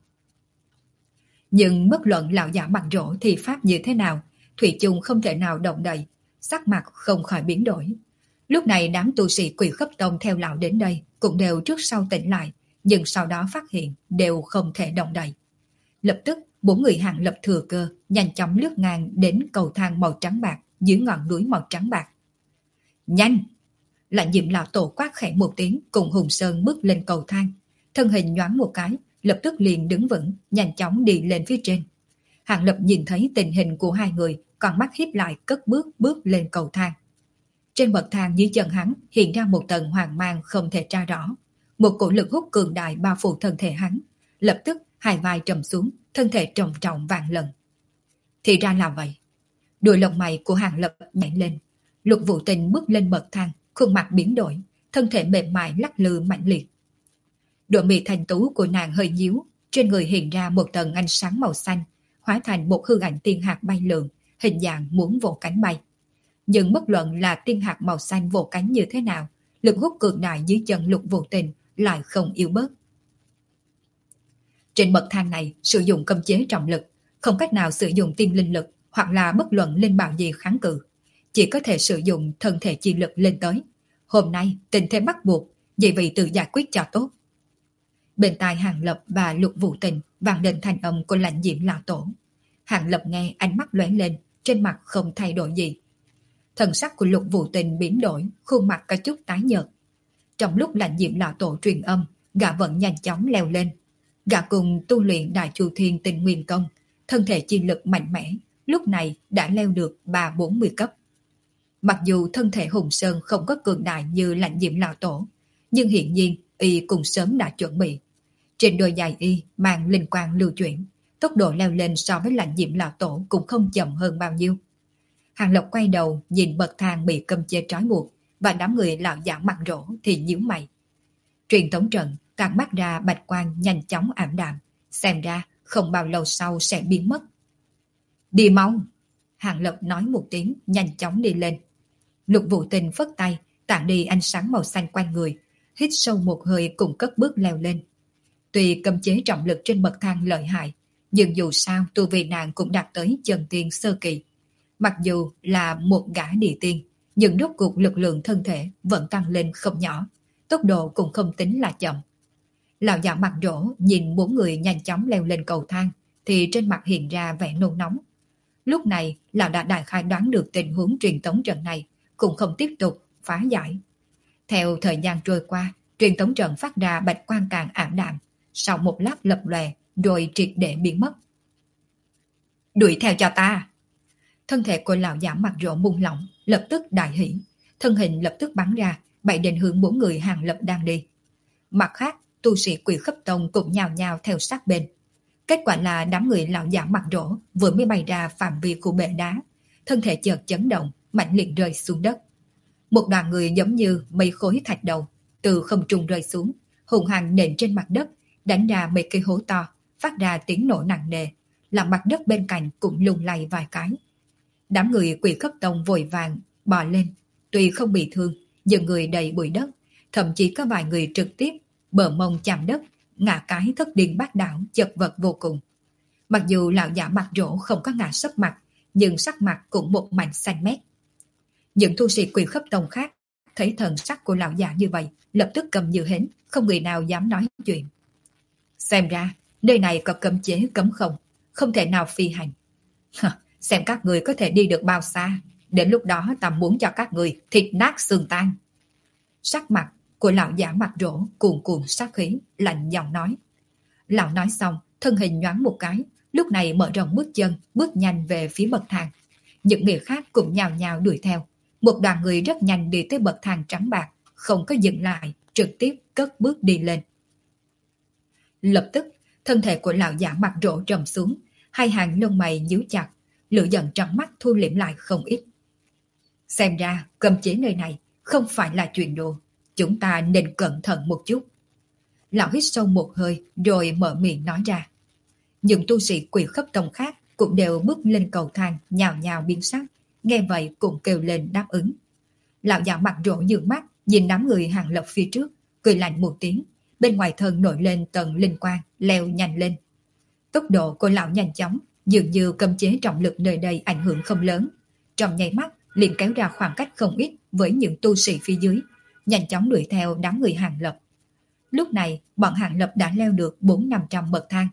Nhưng bất luận lão giả mặt rỗ thì pháp như thế nào, thủy chung không thể nào động đậy, sắc mặt không khỏi biến đổi. Lúc này đám tu sĩ Quỷ Khất Tông theo lão đến đây cũng đều trước sau tỉnh lại, nhưng sau đó phát hiện đều không thể động đậy. Lập tức Bốn người Hàng Lập thừa cơ, nhanh chóng lướt ngang đến cầu thang màu trắng bạc dưới ngọn núi màu trắng bạc. Nhanh! Lạnh Diệm lão tổ quát khẽ một tiếng, cùng Hùng Sơn bước lên cầu thang. Thân hình nhoáng một cái, lập tức liền đứng vững, nhanh chóng đi lên phía trên. Hàng Lập nhìn thấy tình hình của hai người, còn mắt híp lại cất bước lên cầu thang. Trên bậc thang dưới chân hắn hiện ra một tầng hoàng mang không thể tra rõ. Một cổ lực hút cường đại bao phủ thân thể hắn. Lập tức hai vai trầm xuống, thân thể trầm trọng vạn lần. Thì ra là vậy. Đuôi lông mày của Hàng Lập nhảy lên. Lục Vũ Tình bước lên bậc thang, khuôn mặt biến đổi, thân thể mềm mại lắc lư mạnh liệt. Đôi mi thanh tú của nàng hơi nhíu, trên người hiện ra một tầng ánh sáng màu xanh, hóa thành một hư ảnh tiên hạc bay lượn, hình dạng muốn vỗ cánh bay. Nhưng bất luận là tiên hạc màu xanh vỗ cánh như thế nào, lực hút cường đại dưới chân Lục Vũ Tình lại không yếu bớt. Trên bậc thang này sử dụng cấm chế trọng lực, không cách nào sử dụng tiên linh lực hoặc là bất luận linh bảo gì kháng cự, chỉ có thể sử dụng thân thể chi lực lên tới. Hôm nay tình thế bắt buộc, vậy vì tự giải quyết cho tốt. Bên tai Hàng Lập và Lục Vũ Tình vang lên thanh âm của Lạnh Diệm lão tổ. Hàng Lập nghe ánh mắt lóe lên, trên mặt không thay đổi gì. Thần sắc của Lục Vũ Tình biến đổi, khuôn mặt có chút tái nhợt. Trong lúc Lạnh Diệm lão tổ truyền âm, gã vẫn nhanh chóng leo lên. Gã cùng tu luyện Đại Chu Thiên Tinh Nguyên Công, thân thể chi lực mạnh mẽ, lúc này đã leo được 30-40 cấp. Mặc dù thân thể Hùng Sơn không có cường đại như Lạnh Diệm lão tổ, nhưng hiện nhiên y cũng sớm đã chuẩn bị. Trên đôi giày y mang linh quang lưu chuyển, tốc độ leo lên so với Lạnh Diệm lão tổ cũng không chậm hơn bao nhiêu. Hàng Lập quay đầu nhìn bậc thang bị cấm chế trói buộc và đám người lão giả mặt rỗ thì nhíu mày. Truyền tống trận càng mắt ra bạch quang nhanh chóng ảm đạm, xem ra không bao lâu sau sẽ biến mất. Đi mau! Hàng Lập nói một tiếng, nhanh chóng đi lên. Lục Vũ Tình phất tay, tản đi ánh sáng màu xanh quanh người, hít sâu một hơi cùng cất bước leo lên. Tuy cấm chế trọng lực trên bậc thang lợi hại, nhưng dù sao tu vi nàng cũng đạt tới chân tiên sơ kỳ. Mặc dù là một gã địa tiên, nhưng rốt cuộc lực lượng thân thể vẫn tăng lên không nhỏ, tốc độ cũng không tính là chậm. Lão già mặt rỗ nhìn bốn người nhanh chóng leo lên cầu thang, thì trên mặt hiện ra vẻ nôn nóng. Lúc này, lão đã đại khái đoán được tình huống truyền tống trận này, cũng không tiếp tục phá giải. Theo thời gian trôi qua, truyền tống trận phát ra bạch quang càng ảm đạm, sau một lát lập lòe, rồi triệt để biến mất. Đuổi theo cho ta! Thân thể của lão giả mặt rỗ buông lỏng, lập tức đại hỉ, thân hình lập tức bắn ra, bay đến hướng bốn người Hàng Lập đang đi. Mặt khác, tu sĩ Quỷ Khấp Tông cũng nhào nhào theo sát bên. Kết quả là đám người lão giả mặt rỗ vừa mới bay ra phạm vi của bệ đá, thân thể chợt chấn động, mạnh liệt rơi xuống đất. Một đoàn người giống như mấy khối thạch đầu từ không trung rơi xuống, hùng hăng nện trên mặt đất, đánh ra mấy cây hố to, phát ra tiếng nổ nặng nề, làm mặt đất bên cạnh cũng lung lay vài cái. Đám người Quỷ Khấp Tông vội vàng bò lên, tuy không bị thương, nhưng người đầy bụi đất, thậm chí có vài người trực tiếp bờ mông chạm đất, ngã cái thất điên bát đảo, chật vật vô cùng. Mặc dù lão giả mặt rỗ không có ngã sấp mặt, nhưng sắc mặt cũng một mảnh xanh mét. Những tu sĩ Quỷ Khấp Tông khác thấy thần sắc của lão già như vậy, lập tức cầm như hến, không người nào dám nói chuyện. Xem ra, nơi này có cấm chế cấm không thể nào phi hành. Xem các người có thể đi được bao xa, đến lúc đó ta muốn cho các người thịt nát xương tan. Sắc mặt của lão giả mặt rỗ cuồn cuộn sát khí, lạnh giọng nói. Lão nói xong, thân hình nhoáng một cái, lúc này mở rộng bước chân, bước nhanh về phía bậc thang. Những người khác cũng nhào nhào đuổi theo. Một đoàn người rất nhanh đi tới bậc thang trắng bạc, không có dừng lại, trực tiếp cất bước đi lên. Lập tức, thân thể của lão giả mặt rỗ trầm xuống, hai hàng lông mày nhíu chặt, lửa giận trong mắt thu liễm lại không ít. Xem ra, cấm chế nơi này không phải là chuyện đùa, chúng ta nên cẩn thận một chút. Lão hít sâu một hơi rồi mở miệng nói ra. Những tu sĩ Quỷ Khấp Tông khác cũng đều bước lên cầu thang, nhào nhào biến sắc, nghe vậy cũng kêu lên đáp ứng. Lão già mặt rỗ nhướng mắt, nhìn đám người Hàng Lập phía trước, cười lạnh một tiếng, bên ngoài thân nổi lên tầng linh quang, leo nhanh lên. Tốc độ của lão nhanh chóng, dường như cấm chế trọng lực nơi đây ảnh hưởng không lớn. Trong nháy mắt, liền kéo ra khoảng cách không ít với những tu sĩ phía dưới, nhanh chóng đuổi theo đám người Hàng Lập. Lúc này, bọn Hàng Lập đã leo được 400-500 bậc thang.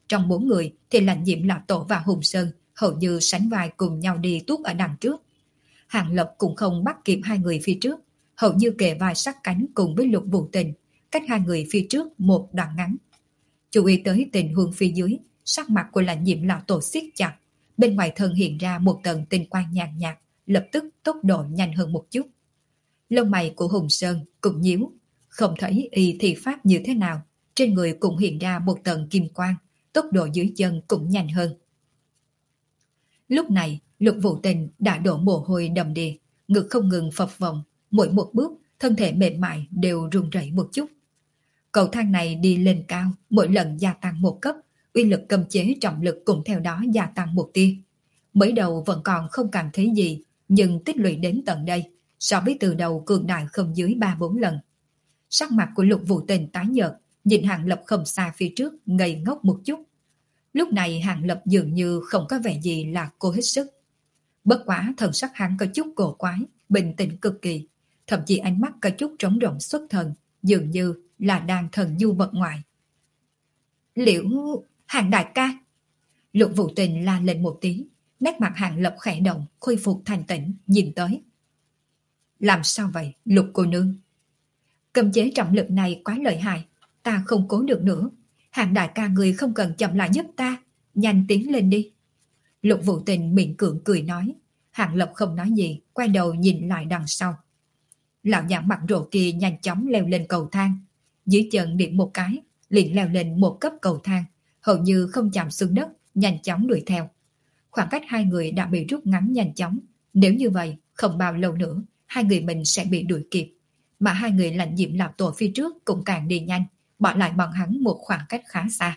Trong 4 người thì Lãnh Diệm Lão Tổ và Hùng Sơn hầu như sánh vai cùng nhau đi tuốt ở đằng trước. Hàng Lập cũng không bắt kịp hai người phía trước, hầu như kề vai sát cánh cùng với Lục Vũ Tình, cách hai người phía trước một đoạn ngắn. Chú ý tới tình huống phía dưới, sắc mặt của Lãnh Diệm Lão Tổ siết chặt, bên ngoài thân hiện ra một tầng tinh quang nhàn nhạt, lập tức tốc độ nhanh hơn một chút. Lông mày của Hùng Sơn cũng nhíu, không thấy y thì pháp như thế nào, trên người cũng hiện ra một tầng kim quang, tốc độ dưới chân cũng nhanh hơn. Lúc này, Lục Vũ Tình đã đổ mồ hôi đầm đìa, ngực không ngừng phập phồng, mỗi một bước, thân thể mềm mại đều run rẩy một chút. Cầu thang này đi lên cao, mỗi lần gia tăng một cấp, uy lực cấm chế trọng lực cũng theo đó gia tăng một tia. Mới đầu vẫn còn không cảm thấy gì, nhưng tích lũy đến tận đây, so với từ đầu cường đại không dưới 3-4 lần. Sắc mặt của Lục Vũ Tình tái nhợt, nhìn Hàng Lập không xa phía trước, ngây ngốc một chút. Lúc này Hàng Lập dường như không có vẻ gì là cố hết sức. Bất quá thần sắc hắn có chút cổ quái, bình tĩnh cực kỳ, thậm chí ánh mắt có chút trống rỗng xuất thần, dường như là đang thần du vật ngoại. Liễu Hàng đại ca! Lục Vũ Tình la lên một tiếng, nét mặt Hàng Lập khẽ động, khôi phục thành tĩnh, nhìn tới. Làm sao vậy, Lục cô nương? Cấm chế trọng lực này quá lợi hại, ta không cố được nữa. Hàng đại ca người không cần chậm lại giúp ta, nhanh tiến lên đi. Lục Vũ Tình miệng cưỡng cười nói. Hàng Lập không nói gì, quay đầu nhìn lại đằng sau. Lão giả mặt rộ kia nhanh chóng leo lên cầu thang, dưới chân điểm một cái, liền leo lên một cấp cầu thang, hầu như không chạm xuống đất, nhanh chóng đuổi theo. Khoảng cách hai người đã bị rút ngắn nhanh chóng, nếu như vậy, không bao lâu nữa, hai người mình sẽ bị đuổi kịp. Mà hai người Lãnh Diệm Lão Tổ phía trước cũng càng đi nhanh, bỏ lại bọn hắn một khoảng cách khá xa.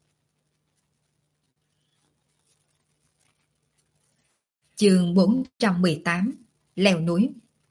Chương 418 Leo núi.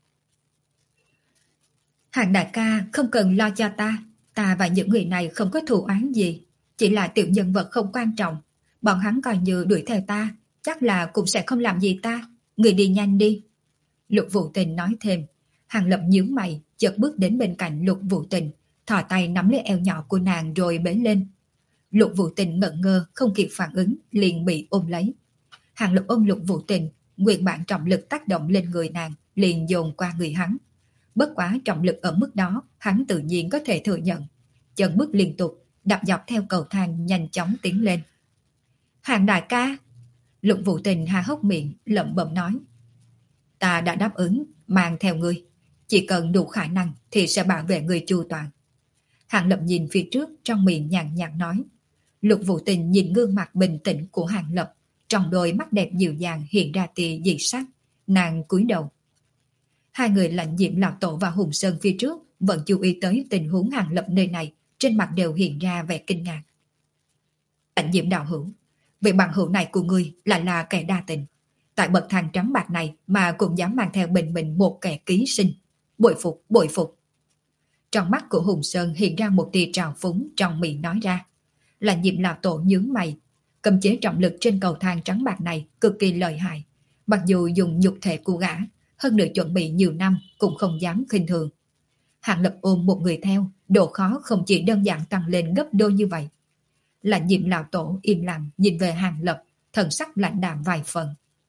Hàng đại ca không cần lo cho ta và những người này không có thù oán gì, chỉ là tiểu nhân vật không quan trọng, bọn hắn coi như đuổi theo ta, chắc là cũng sẽ không làm gì ta, người đi nhanh đi. Lục Vũ Tình nói thêm. Hàng Lập nhíu mày, chợt bước đến bên cạnh Lục Vũ Tình, thò tay nắm lấy eo nhỏ của nàng rồi bế lên. Lục Vũ Tình ngẩn ngơ, không kịp phản ứng, liền bị ôm lấy. Hàng Lập ôm Lục Vũ Tình, nguyên bản trọng lực tác động lên người nàng, liền dồn qua người hắn. Bất quá trọng lực ở mức đó, hắn tự nhiên có thể thừa nhận. Chân bước liên tục, đạp dọc theo cầu thang nhanh chóng tiến lên. Hàng đại ca! Lục Vũ Tình há hốc miệng, lẩm bẩm nói. Ta đã đáp ứng, mang theo ngươi. Chỉ cần đủ khả năng thì sẽ bảo vệ người chu toàn. Hàng Lập nhìn phía trước, trong miệng nhàn nhạt nói. Lục Vũ Tình nhìn gương mặt bình tĩnh của Hàng Lập, trong đôi mắt đẹp dịu dàng hiện ra tia dị sắc, nàng cúi đầu. Hai người Lãnh Diệm Lão Tổ và Hùng Sơn phía trước vẫn chú ý tới tình huống Hàng Lập nơi này, trên mặt đều hiện ra vẻ kinh ngạc. Lãnh Diệm đạo hữu, vị bằng hữu này của ngươi lại là kẻ đa tình. Tại bậc thang trắng bạc này mà cũng dám mang theo bên mình một kẻ ký sinh. Bội phục, bội phục. Trong mắt của Hùng Sơn hiện ra một tia trào phúng, trong miệng nói ra. Lãnh Diệm Lão Tổ nhướng mày. Cấm chế trọng lực trên cầu thang trắng bạc này cực kỳ lợi hại. Mặc dù dùng nhục thể của gã, hơn nữa chuẩn bị nhiều năm cũng không dám khinh thường. Hàng Lập ôm một người theo, độ khó không chỉ đơn giản tăng lên gấp đôi như vậy. Lãnh Diệm Lão Tổ im lặng nhìn về Hàng Lập, thần sắc lạnh đạm vài phần.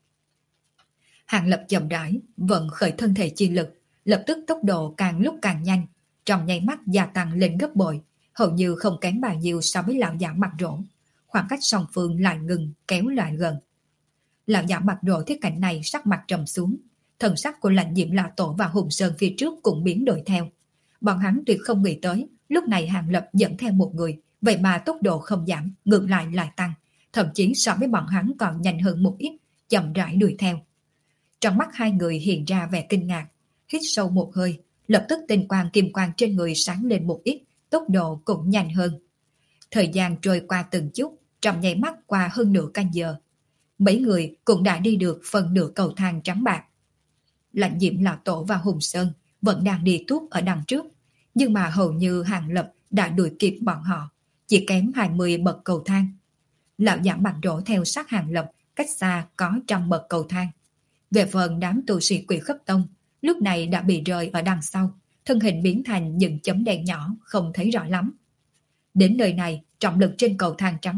Hàng Lập chậm rãi, vận khởi thân thể chi lực, lập tức tốc độ càng lúc càng nhanh, trong nháy mắt gia tăng lên gấp bội, hầu như không kém bao nhiêu so với lão giả mặt rỗ. Khoảng cách song phương lại ngừng, kéo lại gần. Lão giả mặt rỗ thấy cảnh này sắc mặt trầm xuống, thần sắc của Lãnh Diệm Lão Tổ và Hùng Sơn phía trước cũng biến đổi theo. Bọn hắn tuyệt không nghĩ tới, lúc này Hàng Lập dẫn theo một người, vậy mà tốc độ không giảm, ngược lại tăng, thậm chí so với bọn hắn còn nhanh hơn một ít, chậm rãi đuổi theo. Trong mắt hai người hiện ra vẻ kinh ngạc, hít sâu một hơi, lập tức tinh quang kim quang trên người sáng lên một ít, tốc độ cũng nhanh hơn. Thời gian trôi qua từng chút, trong nháy mắt qua hơn nửa canh giờ. Mấy người cũng đã đi được phần nửa cầu thang trắng bạc. Lãnh Diệm Lão Tổ và Hùng Sơn vẫn đang đi tuốt ở đằng trước, nhưng mà hầu như Hàng Lập đã đuổi kịp bọn họ, chỉ kém 20 bậc cầu thang. Lão giả mặt rỗ theo sát Hàng Lập, cách xa có 100 bậc cầu thang. Về phần đám tu sĩ Quỷ Khấp Tông, lúc này đã bị rơi ở đằng sau, thân hình biến thành những chấm đen nhỏ không thấy rõ lắm. Đến nơi này, trọng lực trên cầu thang trắng bạc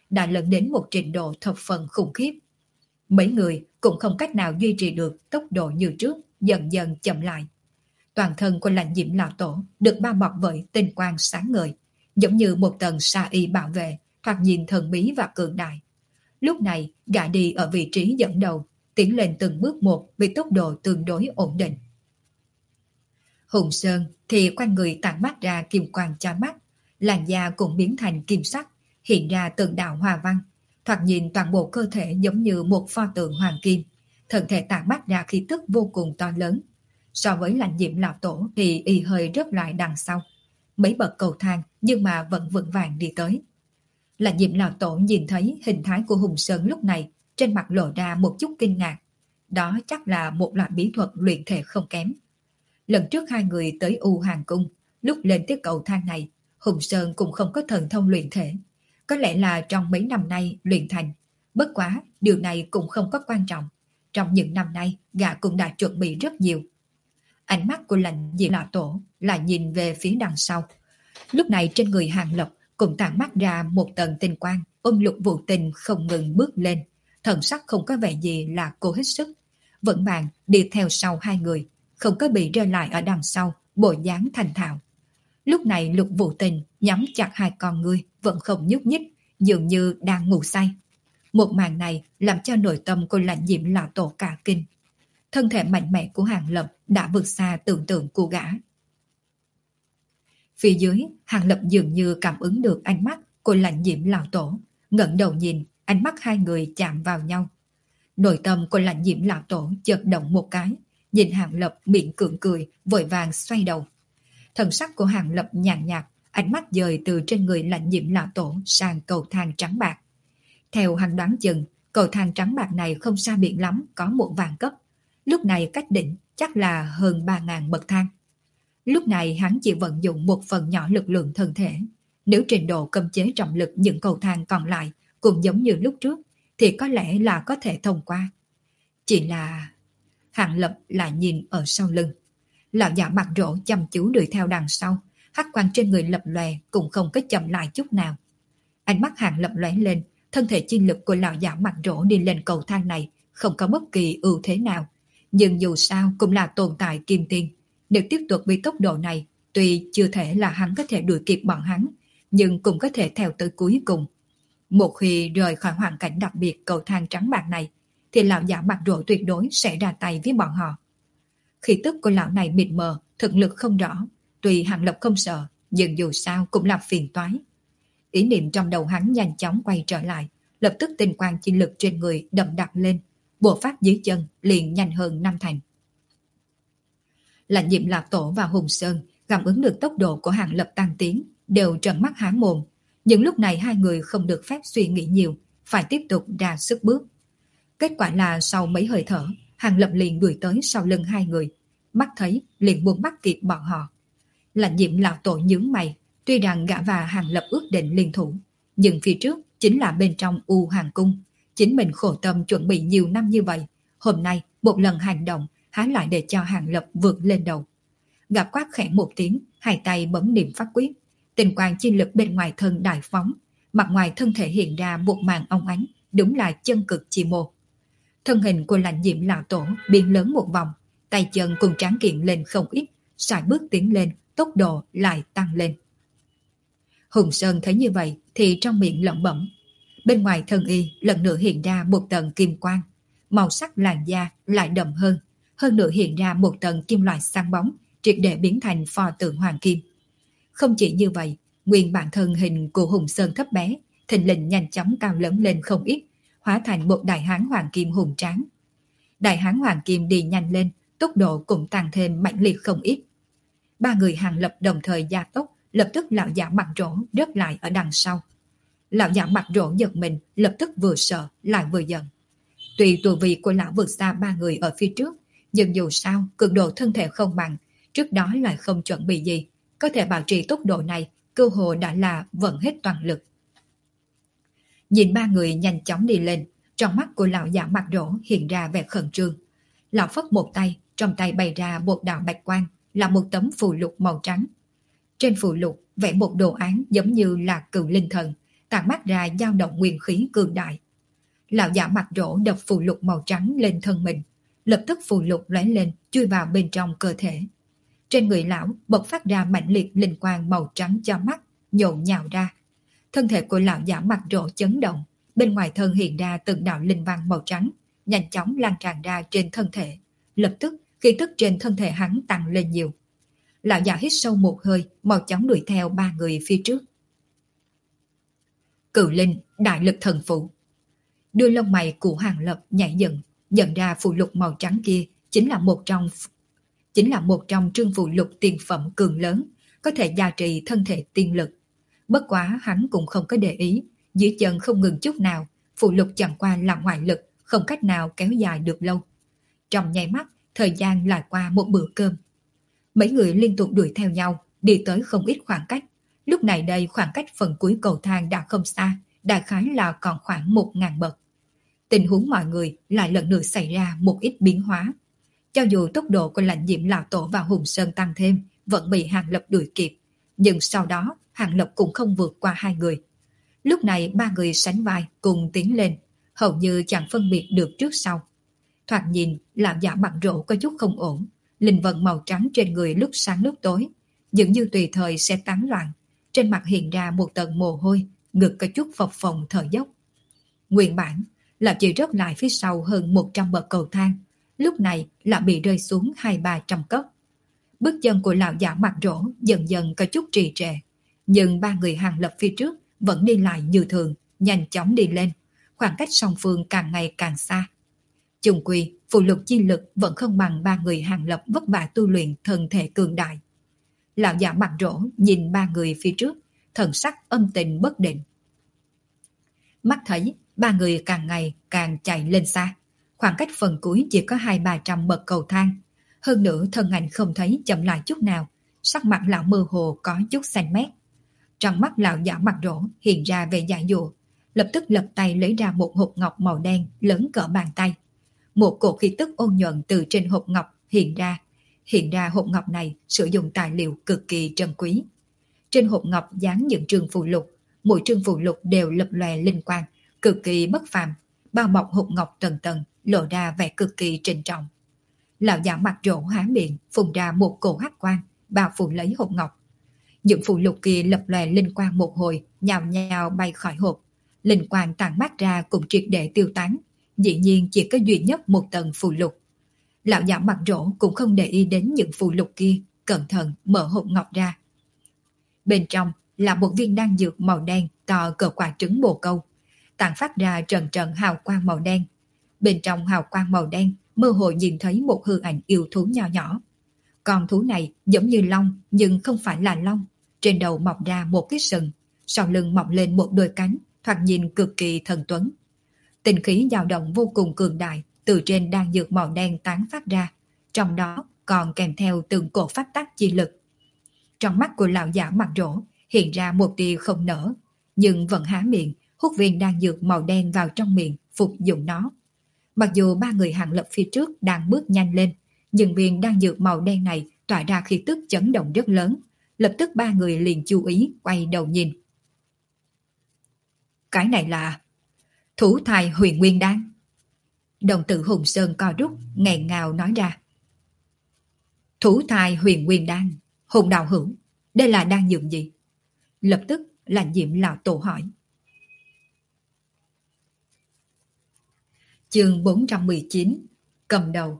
đã lớn đến một trình độ thập phần khủng khiếp. Mấy người cũng không cách nào duy trì được tốc độ như trước, dần dần chậm lại. Toàn thân của Lãnh Diễm lão tổ được bao bọc bởi tinh quang sáng ngời, giống như một tầng sa y bảo vệ, thoạt nhìn thần bí và cường đại. Lúc này, gã đi ở vị trí dẫn đầu, tiến lên từng bước một với tốc độ tương đối ổn định. Hùng Sơn thì quanh người tản mát ra kim quang chói mắt, làn da cũng biến thành kim sắc, hiện ra từng đạo hoa văn, thoạt nhìn toàn bộ cơ thể giống như một pho tượng hoàng kim, thân thể tản mát ra khí tức vô cùng to lớn. So với Lãnh Diễm lão tổ thì y hơi rớt lại đằng sau, mấy bậc cầu thang nhưng mà vẫn vững vàng đi tới. Lãnh Diễm lão tổ nhìn thấy hình thái của Hùng Sơn lúc này, trên mặt lộ ra một chút kinh ngạc. Đó chắc là một loại bí thuật luyện thể không kém. Lần trước hai người tới U Hàng Cung, lúc lên tiếp cầu thang này, Hùng Sơn cũng không có thần thông luyện thể. Có lẽ là trong mấy năm nay luyện thành. Bất quá, điều này cũng không có quan trọng. Trong những năm nay, gã cũng đã chuẩn bị rất nhiều. Ánh mắt của Lãnh Diễm lão tổ lại nhìn về phía đằng sau. Lúc này trên người Hàng Lập cũng tản mắt ra một tầng tinh quang, ôm Lục Vũ Tình không ngừng bước lên. Thần sắc không có vẻ gì là cô hết sức. Vẫn vàng đi theo sau hai người, không có bị rơi lại ở đằng sau, bộ dáng thành thạo. Lúc này Lục Vũ Tình nhắm chặt hai con ngươi, vẫn không nhúc nhích, dường như đang ngủ say. Một màn này làm cho nội tâm của Lãnh Diễm lão tổ cả kinh. Thân thể mạnh mẽ của Hàng Lập đã vượt xa tưởng tượng của gã. Phía dưới, Hàng Lập dường như cảm ứng được ánh mắt của Lãnh Diễm lão tổ, ngẩng đầu nhìn, ánh mắt hai người chạm vào nhau. Nội tâm của Lãnh Diễm lão tổ chợt động một cái, nhìn Hàng Lập miệng cưỡng cười, vội vàng xoay đầu. Thần sắc của Hàng Lập nhàn nhạt, ánh mắt dời từ trên người Lãnh Diễm lão tổ sang cầu thang trắng bạc. Theo hắn đoán chừng, cầu thang trắng bạc này không xa biển lắm, có 1.000 cấp. Lúc này cách đỉnh chắc là hơn 3.000 bậc thang. Lúc này hắn chỉ vận dụng một phần nhỏ lực lượng thân thể. Nếu trình độ cấm chế trọng lực những cầu thang còn lại cũng giống như lúc trước, thì có lẽ là có thể thông qua. Chỉ là... Hàng Lập lại nhìn ở sau lưng. Lão giả mặt rỗ chăm chú đuổi theo đằng sau, hắc quang trên người lập lòe cũng không có chậm lại chút nào. Ánh mắt Hàng Lập lóe lên, thân thể chi lực của lão giả mặt rỗ đi lên cầu thang này không có bất kỳ ưu thế nào. Nhưng dù sao cũng là tồn tại kim tiên. Nếu tiếp tục với tốc độ này, tuy chưa thể là hắn có thể đuổi kịp bọn hắn, nhưng cũng có thể theo tới cuối cùng. Một khi rời khỏi hoàn cảnh đặc biệt cầu thang trắng bạc này, thì lão giả mặt rỗ tuyệt đối sẽ ra tay với bọn họ. Khí tức của lão này mịt mờ, thực lực không rõ, tuy Hàng Lập không sợ, nhưng dù sao cũng là phiền toái. Ý niệm trong đầu hắn nhanh chóng quay trở lại, lập tức tinh quang chi lực trên người đậm đặc lên, bộ pháp dưới chân liền nhanh hơn 5 thành. Lãnh Diễm lão tổ và Hùng Sơn cảm ứng được tốc độ của Hàng Lập tăng tiến, đều trợn mắt há mồm. Nhưng lúc này hai người không được phép suy nghĩ nhiều, phải tiếp tục ra sức bước. Kết quả là sau mấy hơi thở, Hàng Lập liền đuổi tới sau lưng hai người, mắt thấy liền muốn bắt kịp bọn họ. Lãnh Diễm lão tổ nhướng mày, tuy rằng gã và Hàng Lập ước định liên thủ, nhưng phía trước chính là bên trong U Hàng Cung, chính mình khổ tâm chuẩn bị nhiều năm như vậy, hôm nay một lần hành động há lại để cho Hàng Lập vượt lên đầu. Gã quát khẽ một tiếng, hai tay bấm niệm pháp quyết, tinh quang chi lực bên ngoài thân đại phóng, mặt ngoài thân thể hiện ra một màn óng ánh, đúng là chân cực chi mô. Thân hình của Lãnh Diễm lão tổ biến lớn một vòng, tay chân cùng tráng kiện lên không ít, sải bước tiến lên, tốc độ lại tăng lên. Hùng Sơn thấy như vậy thì trong miệng lẩm bẩm. Bên ngoài thân y lần nữa hiện ra một tầng kim quang, màu sắc làn da lại đậm hơn nữa hiện ra một tầng kim loại sáng bóng, triệt để biến thành pho tượng hoàng kim. Không chỉ như vậy, nguyên bản thân hình của Hùng Sơn thấp bé, thình lình nhanh chóng cao lớn lên không ít, hóa thành một đại hán hoàng kim hùng tráng. Đại hán hoàng kim đi nhanh lên, tốc độ cũng tăng thêm mạnh liệt không ít. Ba người Hàng Lập đồng thời gia tốc, lập tức lão giả mặt rỗ rớt lại ở đằng sau. Lão giả mặt rỗ giật mình, lập tức vừa sợ lại vừa giận. Tuy tu vi của lão vượt xa ba người ở phía trước, nhưng dù sao cường độ thân thể không bằng, trước đó lại không chuẩn bị gì, có thể bảo trì tốc độ này, cơ hồ đã là vận hết toàn lực. Nhìn ba người nhanh chóng đi lên, trong mắt của lão giả mặt rỗ hiện ra vẻ khẩn trương. Lão phất một tay, trong tay bày ra một đạo bạch quang, là một tấm phù lục màu trắng. Trên phù lục vẽ một đồ án giống như là cựu linh thần, tản mát ra dao động nguyên khí cường đại. Lão giả mặt rỗ đập phù lục màu trắng lên thân mình, lập tức phù lục lóe lên chui vào bên trong cơ thể. Trên người lão bộc phát ra mãnh liệt linh quang màu trắng cho mắt, nhộn nhào ra. Thân thể của lão giả mặt rỗ chấn động, bên ngoài thân hiện ra từng đạo linh văn màu trắng, nhanh chóng lan tràn ra trên thân thể. Lập tức, khí tức trên thân thể hắn tăng lên nhiều. Lão giả hít sâu một hơi, mau chóng đuổi theo ba người phía trước. Cự linh, đại lực thần phụ. Đuôi lông mày của Hàng Lập nhảy dựng, nhận ra phù lục màu trắng kia chính là một trong trương phù lục tiền phẩm cường lớn, có thể gia trì thân thể tiên lực. Bất quá hắn cũng không có để ý, dưới chân không ngừng chút nào, phù lục chẳng qua là ngoại lực, không cách nào kéo dài được lâu. Trong nháy mắt, thời gian lại qua một bữa cơm. Mấy người liên tục đuổi theo nhau, đi tới không ít khoảng cách. Lúc này đây khoảng cách phần cuối cầu thang đã không xa, đại khái là còn khoảng 1000 bậc. Tình huống mọi người lại lần nữa xảy ra một ít biến hóa. Cho dù tốc độ của Lãnh Diệm lão tổ và Hùng Sơn tăng thêm, vẫn bị Hàng Lập đuổi kịp, nhưng sau đó Hàng Lập cũng không vượt qua hai người. Lúc này ba người sánh vai cùng tiến lên, hầu như chẳng phân biệt được trước sau. Thoạt nhìn, lão giả mặt rỗ có chút không ổn, linh vận màu trắng trên người lúc sáng lúc tối, dường như tùy thời sẽ tán loạn. Trên mặt hiện ra một tầng mồ hôi, ngực có chút phập phồng thở dốc. Nguyên bản, lão chỉ rớt lại phía sau hơn 100 bậc cầu thang, lúc này lão bị rơi xuống 200-300 cấp. Bước chân của lão giả mặt rỗ dần dần có chút trì trệ, nhưng ba người Hàng Lập phía trước vẫn đi lại như thường, nhanh chóng đi lên, khoảng cách song phương càng ngày càng xa. Chung quy, phù lục chi lực vẫn không bằng ba người Hàng Lập vất vả tu luyện thân thể cường đại. Lão giả mặt rỗ nhìn ba người phía trước, thần sắc âm tình bất định. Mắt thấy ba người càng ngày càng chạy lên xa, khoảng cách phần cuối chỉ có 200-300 bậc cầu thang. Hơn nữa thân ảnh không thấy chậm lại chút nào, sắc mặt lão mơ hồ có chút xanh mét. Trong mắt lão giả mặt rỗ hiện ra vẻ giải dụa, lập tức lật tay lấy ra một hộp ngọc màu đen lớn cỡ bàn tay. Một cổ khí tức ôn nhuận từ trên hộp ngọc hiện ra hộp ngọc này sử dụng tài liệu cực kỳ trân quý. Trên hộp ngọc dán những trường phù lục, mỗi trường phù lục đều lập lòe linh quang, cực kỳ bất phàm, bao bọc hộp ngọc tầng tầng, lộ ra vẻ cực kỳ trịnh trọng. Lão giả mặt rỗ há miệng, phun ra một cổ hắc quang, bao phủ lấy hộp ngọc. Những phù lục kia lập lòe linh quang một hồi, nhào nhào bay khỏi hộp. Linh quang tản mát ra cũng triệt để tiêu tán, dĩ nhiên chỉ có duy nhất một tầng phù lục. Lão giả mặt rỗ cũng không để ý đến những phù lục kia, cẩn thận mở hộp ngọc ra. Bên trong là một viên đan dược màu đen to cỡ quả trứng bồ câu, tản phát ra trần trần hào quang màu đen. Bên trong hào quang màu đen, mơ hồ nhìn thấy một hư ảnh yêu thú nho nhỏ. Con thú này giống như long nhưng không phải là long, trên đầu mọc ra một cái sừng, sau lưng mọc lên một đôi cánh, thoạt nhìn cực kỳ thần tuấn. Tinh khí dao động vô cùng cường đại từ trên đan dược màu đen tán phát ra, trong đó còn kèm theo từng cổ pháp tắc chi lực. Trong mắt của lão giả mặt rỗ hiện ra một tia không nở, nhưng vẫn há miệng hút viên đan dược màu đen vào trong miệng, phục dụng nó. Mặc dù ba người Hàng Lập phía trước đang bước nhanh lên, nhưng viên đan dược màu đen này tỏa ra khí tức chấn động rất lớn. Lập tức ba người liền chú ý quay đầu nhìn. Cái này là Thú Thai Huyền Nguyên Đan. Đồng tử Hùng Sơn co rút, nghẹn ngào nói ra. Thú Thai Huyền Nguyên Đan, Hùng đạo hữu, đây là đan dược gì? Lập tức Lãnh Diệm lão tổ hỏi. Chương 419, cầm đầu.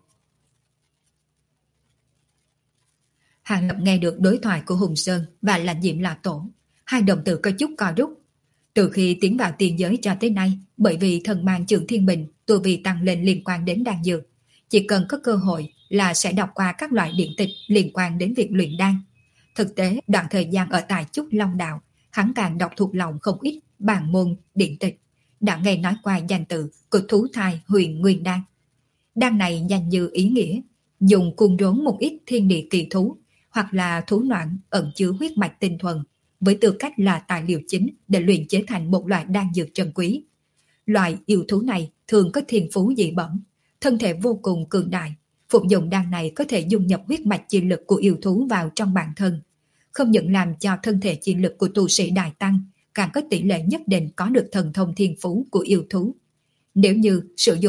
Hàng Lập nghe được đối thoại của Hùng Sơn và Lãnh Diệm lão tổ, hai đồng tử có chút co rút. Từ khi tiến vào tiền giới cho tới nay, bởi vì thần mang Trường Thiên Bình tu vi tăng lên liên quan đến đan dược, chỉ cần có cơ hội là sẽ đọc qua các loại điện tịch liên quan đến việc luyện đan. Thực tế, đoạn thời gian ở tại Trúc Long Đạo, hắn càng đọc thuộc lòng không ít bản môn điện tịch, đã nghe nói qua danh tự của Thú Thai Huyền Nguyên Đan. Đan này danh như ý nghĩa, dùng cuồng rốn một ít thiên địa kỳ thú hoặc là thú noãn ẩn chứa huyết mạch tinh thuần, với tư cách là tài liệu chính để luyện chế thành một loại đan dược trân quý. Loại yêu thú này thường có thiên phú dị bẩm, thân thể vô cùng cường đại. Phục dụng đan này có thể dung nhập huyết mạch chi lực của yêu thú vào trong bản thân, không những làm cho thân thể chi lực của tu sĩ đại tăng, càng có tỷ lệ nhất định có được thần thông thiên phú của yêu thú. Nếu như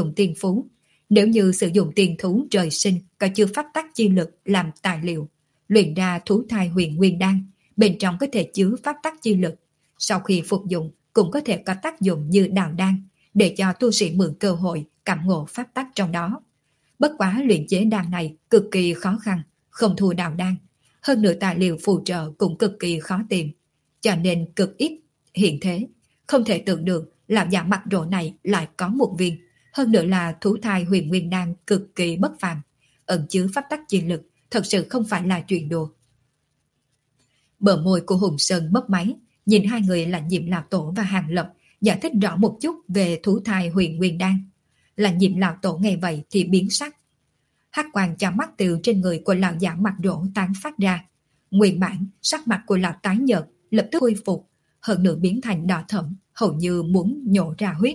sử dụng tiền thú trời sinh có chứa pháp tắc chi lực làm tài liệu, luyện ra thú thai huyền nguyên đan, bên trong có thể chứa pháp tắc chi lực. Sau khi phục dụng cũng có thể có tác dụng như đào đan, để cho tu sĩ mượn cơ hội cảm ngộ pháp tắc trong đó. Bất quá luyện chế đan này cực kỳ khó khăn, không thua đào đan. Hơn nữa tài liệu phù trợ cũng cực kỳ khó tìm, cho nên cực ít hiện thế. Không thể tưởng được lão giả mặt rỗ này lại có một viên, hơn nữa là thú thai huyền nguyên đan cực kỳ bất phàm, ẩn chứa pháp tắc chi lực, thật sự không phải là chuyện đùa. Bờ môi của Hùng Sơn mấp máy, nhìn hai người là Nhiệm Lão Tổ và Hàng Lập, giải thích rõ một chút về thú thai huyền nguyên đan. Là Nhiệm Lão Tổ nghe vậy thì biến sắc. Hắc quang cho mắt từ trên người của lão giả mặt rỗ tán phát ra. Nguyên bản sắc mặt của lão tái nhợt lập tức khôi phục, hơn nữa biến thành đỏ thẫm, hầu như muốn nhỏ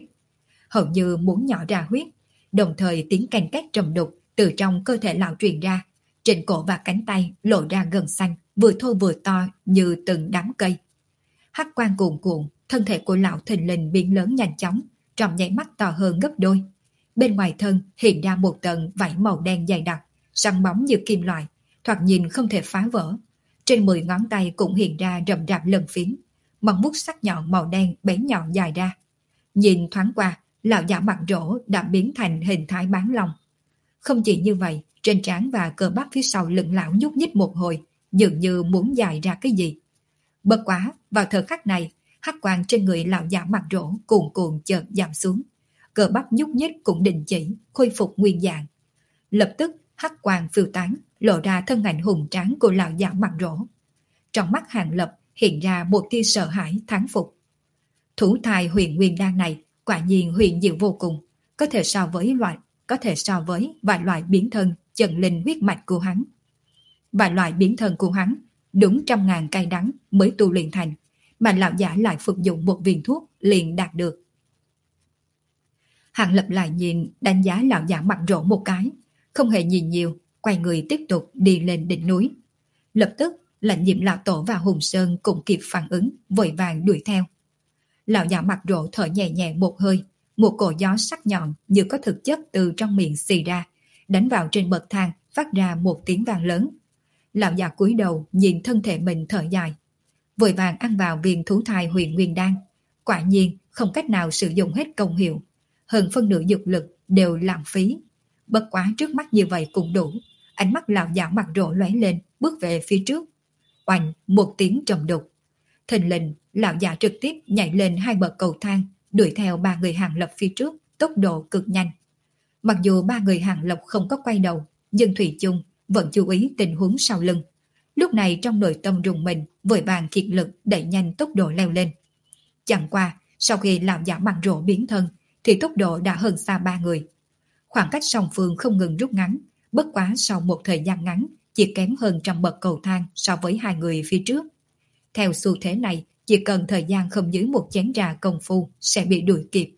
ra huyết. Đồng thời tiếng canh két trầm đục từ trong cơ thể lão truyền ra, trên cổ và cánh tay lộ ra gân xanh, vừa thô vừa to như từng đám cây. Hắc quang cuồn cuộn, thân thể của lão thình lình biến lớn nhanh chóng, trong nháy mắt to hơn gấp đôi. Bên ngoài thân hiện ra một tầng vảy màu đen dày đặc, săn bóng như kim loại, thoạt nhìn không thể phá vỡ. Trên 10 ngón tay cũng hiện ra rậm rạp lân phiến, móng vuốt sắc nhọn màu đen bén nhọn dài ra. Nhìn thoáng qua, lão giả mặt rỗ đã biến thành hình thái bán long. Không chỉ như vậy, trên trán và cơ bắp phía sau lưng lão nhúc nhích một hồi, dường như muốn dài ra cái gì. Bất quá, vào thời khắc này, hắc quang trên người lão giả mặt rỗ cuồn cuộn chợt giảm xuống. Cơ bắp nhúc nhích cũng đình chỉ, khôi phục nguyên dạng. Lập tức, hắc quang phiêu tán, lộ ra thân ảnh hùng tráng của lão giả mặt rỗ. Trong mắt Hàng Lập hiện ra một tia sợ hãi thán phục. Thủ thai huyền nguyên đan này quả nhiên huyền diệu vô cùng, có thể so với vài loại biến thân chân linh huyết mạch của hắn. Vài loại biến thân của hắn đúng 100.000 cay đắng mới tu luyện thành, mà lão giả lại phục dụng một viên thuốc liền đạt được. Hàng Lập lại nhìn đánh giá lão giả mặt rỗ một cái, không hề nhìn nhiều, quay người tiếp tục đi lên đỉnh núi. Lập tức là Nhiệm Lão Tổ và Hùng Sơn cũng kịp phản ứng, vội vàng đuổi theo. Lão giả mặt rỗ thở nhẹ nhẹ một hơi, một cổ gió sắc nhọn như có thực chất từ trong miệng xì ra, đánh vào trên bậc thang, phát ra một tiếng vang lớn. Lão giả cúi đầu nhìn thân thể mình thở dài, vội vàng ăn vào viên thú thai huyền nguyên đan. Quả nhiên không cách nào sử dụng hết công hiệu, hơn phân nửa dược lực đều lãng phí. Bất quá trước mắt như vậy cũng đủ. Ánh mắt lão giả mặt rỗ lóe lên, bước về phía trước. Oanh, một tiếng trầm đục. Thình lình, lão giả trực tiếp nhảy lên 2 bậc cầu thang, đuổi theo 3 người Hàng Lập phía trước, tốc độ cực nhanh. Mặc dù 3 người Hàng Lập không có quay đầu, nhưng thủy chung vẫn chú ý tình huống sau lưng. Lúc này trong nội tâm rùng mình, vội vàng kiệt lực đẩy nhanh tốc độ leo lên. Chẳng qua, sau khi lão giả mặt rỗ biến thân, thì tốc độ đã hơn xa 3 người. Khoảng cách song phương không ngừng rút ngắn, bất quá sau một thời gian ngắn, chỉ kém hơn 100 bậc cầu thang so với 2 người phía trước. Theo xu thế này, chỉ cần thời gian không dưới một chén trà công phu sẽ bị đuổi kịp.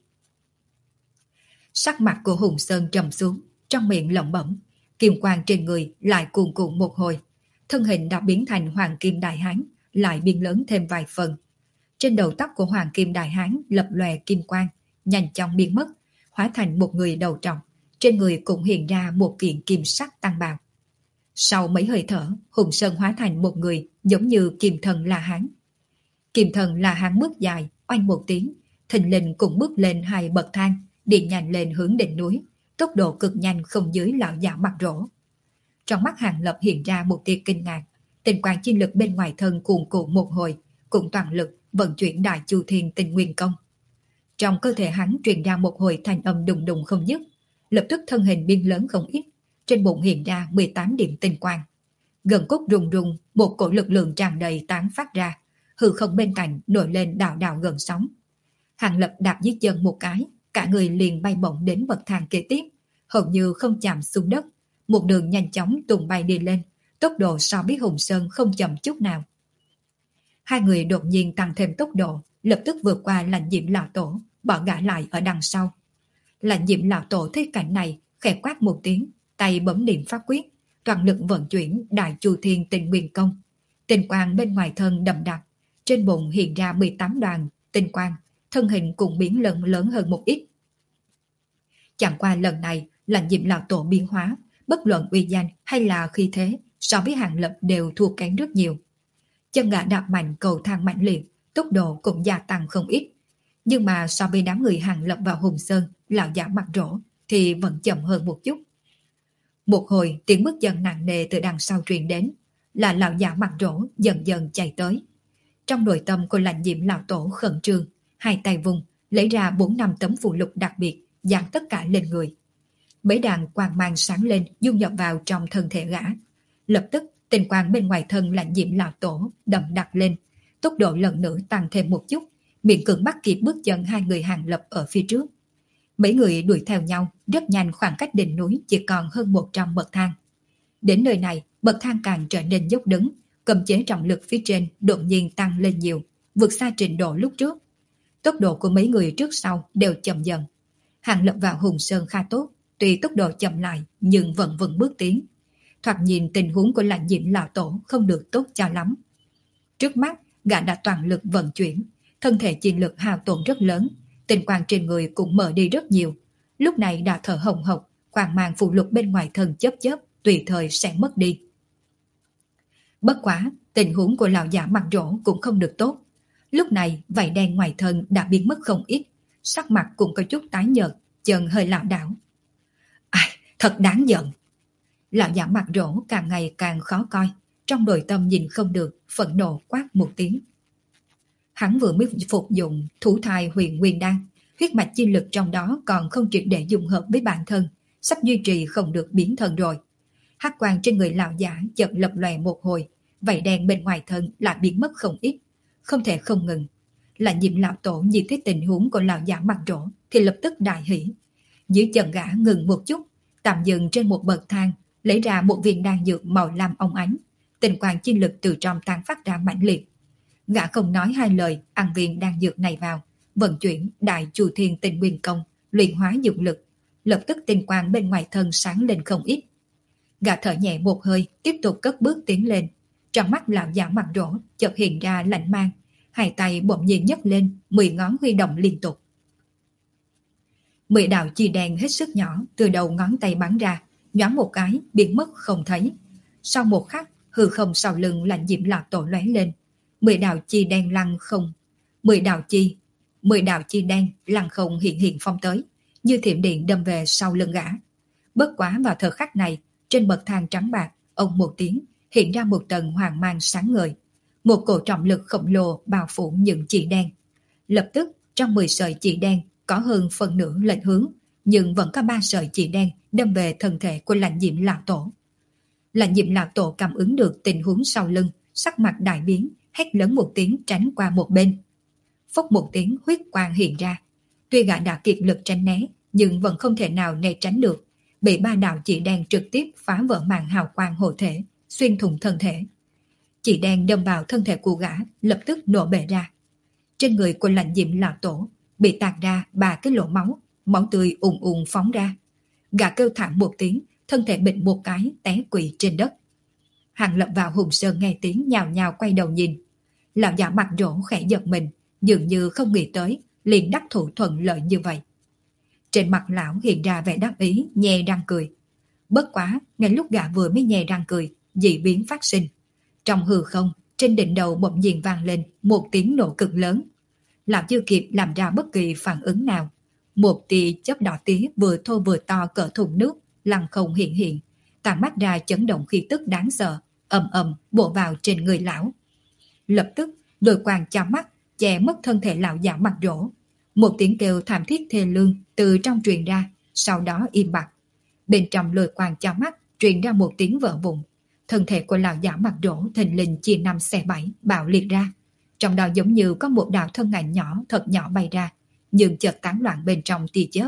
Sắc mặt của Hùng Sơn trầm xuống, trong miệng lẩm bẩm, kim quang trên người lại cuồn cuộn một hồi, thân hình đã biến thành Hoàng Kim Đại Hán, lại biến lớn thêm vài phần. Trên đầu tóc của Hoàng Kim Đại Hán lập lòe kim quang, nhanh chóng biến mất, hóa thành một người đầu trọc, trên người cũng hiện ra một kiện kim sắc tăng bào. Sau mấy hơi thở, Hùng Sơn hóa thành một người giống như Kim Thần La Hán. Kim Thần La Hán bước dài, oanh một tiếng, thình lình cũng bước lên 2 bậc thang, đi nhanh lên hướng đỉnh núi, tốc độ cực nhanh không dưới lão giả mặt rỗ. Trong mắt Hàng Lập hiện ra một tia kinh ngạc, tình quang chi lực bên ngoài thân cuồn cuộn một hồi, cùng toàn lực vận chuyển Đại Chu Thiên Tinh Nguyên Công. Trong cơ thể hắn truyền ra một hồi thanh âm đùng đùng không dứt, lập tức thân hình biến lớn không ít, trên bụng hiện ra 18 điểm tinh quang. Gần cốt rung rung, một cổ lực lượng tràn đầy tán phát ra, hư không bên cạnh nổi lên đạo đạo gần sóng. Hàng Lập đạp dưới chân một cái, cả người liền bay bổng đến bậc thang kế tiếp, hầu như không chạm xuống đất, một đường nhanh chóng tung bay đi lên, tốc độ so với Hùng Sơn không chậm chút nào. Hai người đột nhiên tăng thêm tốc độ, lập tức vượt qua Lãnh Diệm Lão Tổ, bỏ gã lại ở đằng sau. Lãnh Diệm Lão Tổ thấy cảnh này, khẽ quát một tiếng, tay bấm niệm pháp quyết, toàn lực vận chuyển Đại Chu Thiên Tinh Nguyên Công. Tinh quang bên ngoài thân đậm đặc, trên bụng hiện ra 18 đoàn tinh quang, thân hình cũng biến lớn lớn hơn một ít. Chẳng qua lần này, Lãnh Diệm lão tổ biến hóa, bất luận uy danh hay là khí thế, so với Hàng Lập đều thua kém rất nhiều. Chân gã đạp mạnh cầu thang mạnh liệt, tốc độ cũng gia tăng không ít. Nhưng mà so với đám người Hàng Lập và Hùng Sơn, lão giả mặt rỗ, thì vẫn chậm hơn một chút. Một hồi tiếng bước chân nặng nề từ đằng sau truyền đến, là lão giả mặt rỗ dần dần chạy tới. Trong nội tâm của Lãnh Diệm lão tổ khẩn trương, hai tay vùng, lấy ra 4-5 tấm phù lục đặc biệt, dán tất cả lên người. Mấy đàn quang mang sáng lên dung nhập vào trong thân thể gã. Lập tức tình quang bên ngoài thân Lãnh Diệm lão tổ đậm đặc lên, tốc độ lần nữa tăng thêm một chút, miễn cưỡng bắt kịp bước chân hai người Hàng Lập ở phía trước. Mấy người đuổi theo nhau, rất nhanh, khoảng cách đỉnh núi chỉ còn hơn 100 bậc thang. Đến nơi này, bậc thang càng trở nên dốc đứng, cầm chế trọng lực phía trên đột nhiên tăng lên nhiều, vượt xa trình độ lúc trước. Tốc độ của mấy người trước sau đều chậm dần. Hàng Lập và Hùng Sơn khá tốt, tuy tốc độ chậm lại nhưng vẫn vững bước tiến. Thoạt nhìn tình huống của Lãnh Diệm lão tổ không được tốt cho lắm. Trước mắt, gã đã toàn lực vận chuyển, thân thể chi lực hao tổn rất lớn, tinh quang trên người cũng mở đi rất nhiều. Lúc này đã thở hồng hộc, quang mang phù lục bên ngoài thân chớp chớp, tùy thời sẽ mất đi. Bất quá, tình huống của lão giả mặt rỗ cũng không được tốt. Lúc này, vảy đen ngoài thân đã biến mất không ít, sắc mặt cũng có chút tái nhợt, chân hơi lảo đảo. Ai, thật đáng giận. Lão giả mặt rỗ càng ngày càng khó coi, trong nội tâm nhìn không được, phẫn nộ quát một tiếng. Hắn vừa mới phục dụng thủ thai huyền nguyên đan, huyết mạch chi lực trong đó còn không triệt để dung hợp với bản thân, sắp duy trì không được biến thân rồi. Hắc quang trên người lão giả chợt lập lòe một hồi, vảy đen bên ngoài thân lại biến mất không ít, không thể không ngừng. Lãnh Diệm lão tổ nhìn thấy tình huống của lão giả mặt rỗ thì lập tức đại hỉ. Dưới chân gã ngừng một chút, tạm dừng trên một bậc thang, lấy ra một viên đan dược màu lam óng ánh, tình quang chi lực từ trong tán phát ra mãnh liệt. Gã không nói hai lời, ăn viên đan dược này vào, vận chuyển đại chu thiên tinh nguyên công, luyện hóa dược lực, lập tức tinh quang bên ngoài thân sáng lên không ít. Gã thở nhẹ một hơi, tiếp tục cất bước tiến lên. Trong mắt lão giả mặt rỗ chợt hiện ra lạnh mang, hai tay bỗng nhiên nhấc lên, 10 ngón huy động liên tục. 10 đạo chi đen hết sức nhỏ từ đầu ngón tay bắn ra, nhoáng một cái biến mất không thấy. Sau một khắc, hư không sau lưng Lãnh Diệm lão tổ lóe lên, 10 đạo chi đen lăng không, 10 đạo chi đen lăng không hiện phong tới, như thiểm điện đâm về sau lưng gã. Bất quá vào thời khắc này, trên bậc thang trắng bạc, ông một tiếng, hiện ra một tầng hoàng mang sáng ngời. Một cổ trọng lực khổng lồ bao phủ những chỉ đen. Lập tức, trong 10 sợi chỉ đen có hơn phần nửa lệch hướng, nhưng vẫn có 3 sợi chỉ đen đâm về thân thể của Lãnh Diệm lão tổ. Lãnh Diệm lão tổ cảm ứng được tình huống sau lưng, sắc mặt đại biến, hét lớn một tiếng tránh qua một bên. Phốc một tiếng huyết quang hiện ra. Tuy gã đã kiệt lực tránh né, nhưng vẫn không thể nào né tránh được, bị 3 đạo chỉ đen trực tiếp phá vỡ màn hào quang hộ thể, xuyên thủng thân thể. Chỉ đen đâm vào thân thể của gã, lập tức nổ bể ra. Trên người của Lãnh Diệm lão tổ bị tạc ra 3 cái lỗ máu, máu tươi ùn ùn phóng ra. Gã kêu thảm một tiếng, thân thể bịch một cái té quỵ trên đất. Hàng Lập và Hùng Sơn nghe tiếng nhào nhào quay đầu nhìn. Lão giả mặt rỗ khẽ giật mình, dường như không nghĩ tới liền đắc thủ thuận lợi như vậy. Trên mặt lão hiện ra vẻ đắc ý, nhe răng cười. Bất quá, ngay lúc gã vừa mới nhe răng cười, dị biến phát sinh. Trong hư không, trên đỉnh đầu bỗng nhiên vang lên một tiếng nổ cực lớn. Lão chưa kịp làm ra bất kỳ phản ứng nào. Một tia chớp đỏ tía vừa thô vừa to cỡ thùng nước, lăng không hiện, tàn mắt ra chấn động khí tức đáng sợ, ầm ầm bổ vào trên người lão. Lập tức, đôi quang chạm mắt, che mất thân thể lão giả mặt rỗ. Một tiếng kêu thảm thiết thê lương từ trong truyền ra, sau đó im bặt. Bên trong lôi quang chạm mắt truyền ra một tiếng vỡ vụn. Thân thể của lão giả mặt rỗ thình lình chia 5 xẻ 7 bạo liệt ra. Trong đó giống như có một đạo thân ảnh nhỏ thật nhỏ bay ra, nhưng chợt tán loạn bên trong tia chớp.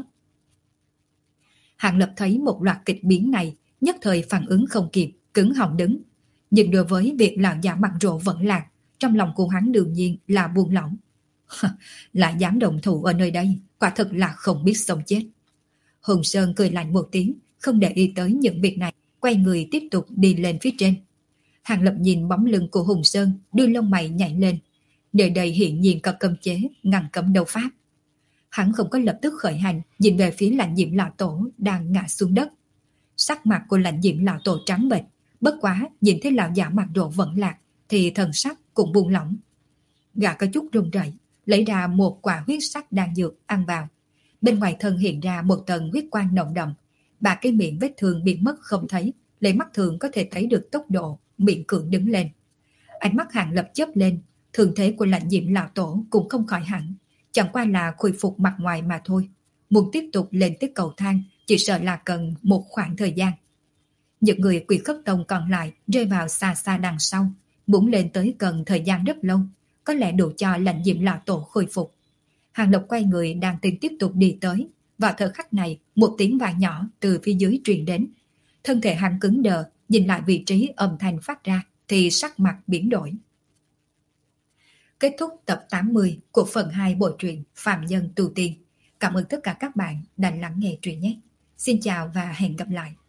Hàng Lập thấy một loạt kịch biến này, nhất thời phản ứng không kịp, cứng họng đứng. Nhưng đối với việc lão giả mặt rỗ vẫn lạc, trong lòng của hắn đương nhiên là buông lỏng. Lại dám đồng thủ ở nơi đây, quả thực là không biết sống chết. Hùng Sơn cười lạnh một tiếng, không để ý tới những việc này, quay người tiếp tục đi lên phía trên. Hàng Lập nhìn bóng lưng của Hùng Sơn, đưa lông mày nhảy lên. nơi đây hiện nhiên có cấm chế ngăn cấm đấu pháp. Hắn không có lập tức khởi hành, nhìn về phía Lãnh Diệm lão tổ đang ngã xuống đất. Sắc mặt của Lãnh Diệm lão tổ trắng bệch, bất quá nhìn thấy lão giả mặt độ vẫn lạc thì thần sắc cũng buông lỏng. Gã có chút run rẩy, lấy ra một quả huyết sắc đan dược ăn vào. Bên ngoài thân hiện ra một tầng huyết quang nồng đậm, ba cái miệng vết thương biến mất không thấy, lấy mắt thường có thể thấy được tốc độ miệng cưỡng đứng lên. Ánh mắt Hàng Lập chớp lên, thương thế của Lãnh Diệm lão tổ cũng không khỏi hẳn, chẳng qua là khôi phục mặt ngoài mà thôi. Muốn tiếp tục lên tới cầu thang chỉ sợ là cần một khoảng thời gian. Những người Quỷ Khất Tông còn lại rơi vào xa xa đằng sau, muốn lên tới cần thời gian rất lâu, có lẽ đủ cho Lãnh Diệm lão tổ khôi phục. Hàng Lập quay người đang tính tiếp tục đi tới, vào thời khắc này một tiếng vang nhỏ từ phía dưới truyền đến. Thân thể hắn cứng đờ, nhìn lại vị trí âm thanh phát ra thì sắc mặt biến đổi. Kết thúc tập 80 của phần 2 bộ truyện Phạm Nhân Tu Tiên. Cảm ơn tất cả các bạn đã lắng nghe truyện nhé. Xin chào và hẹn gặp lại.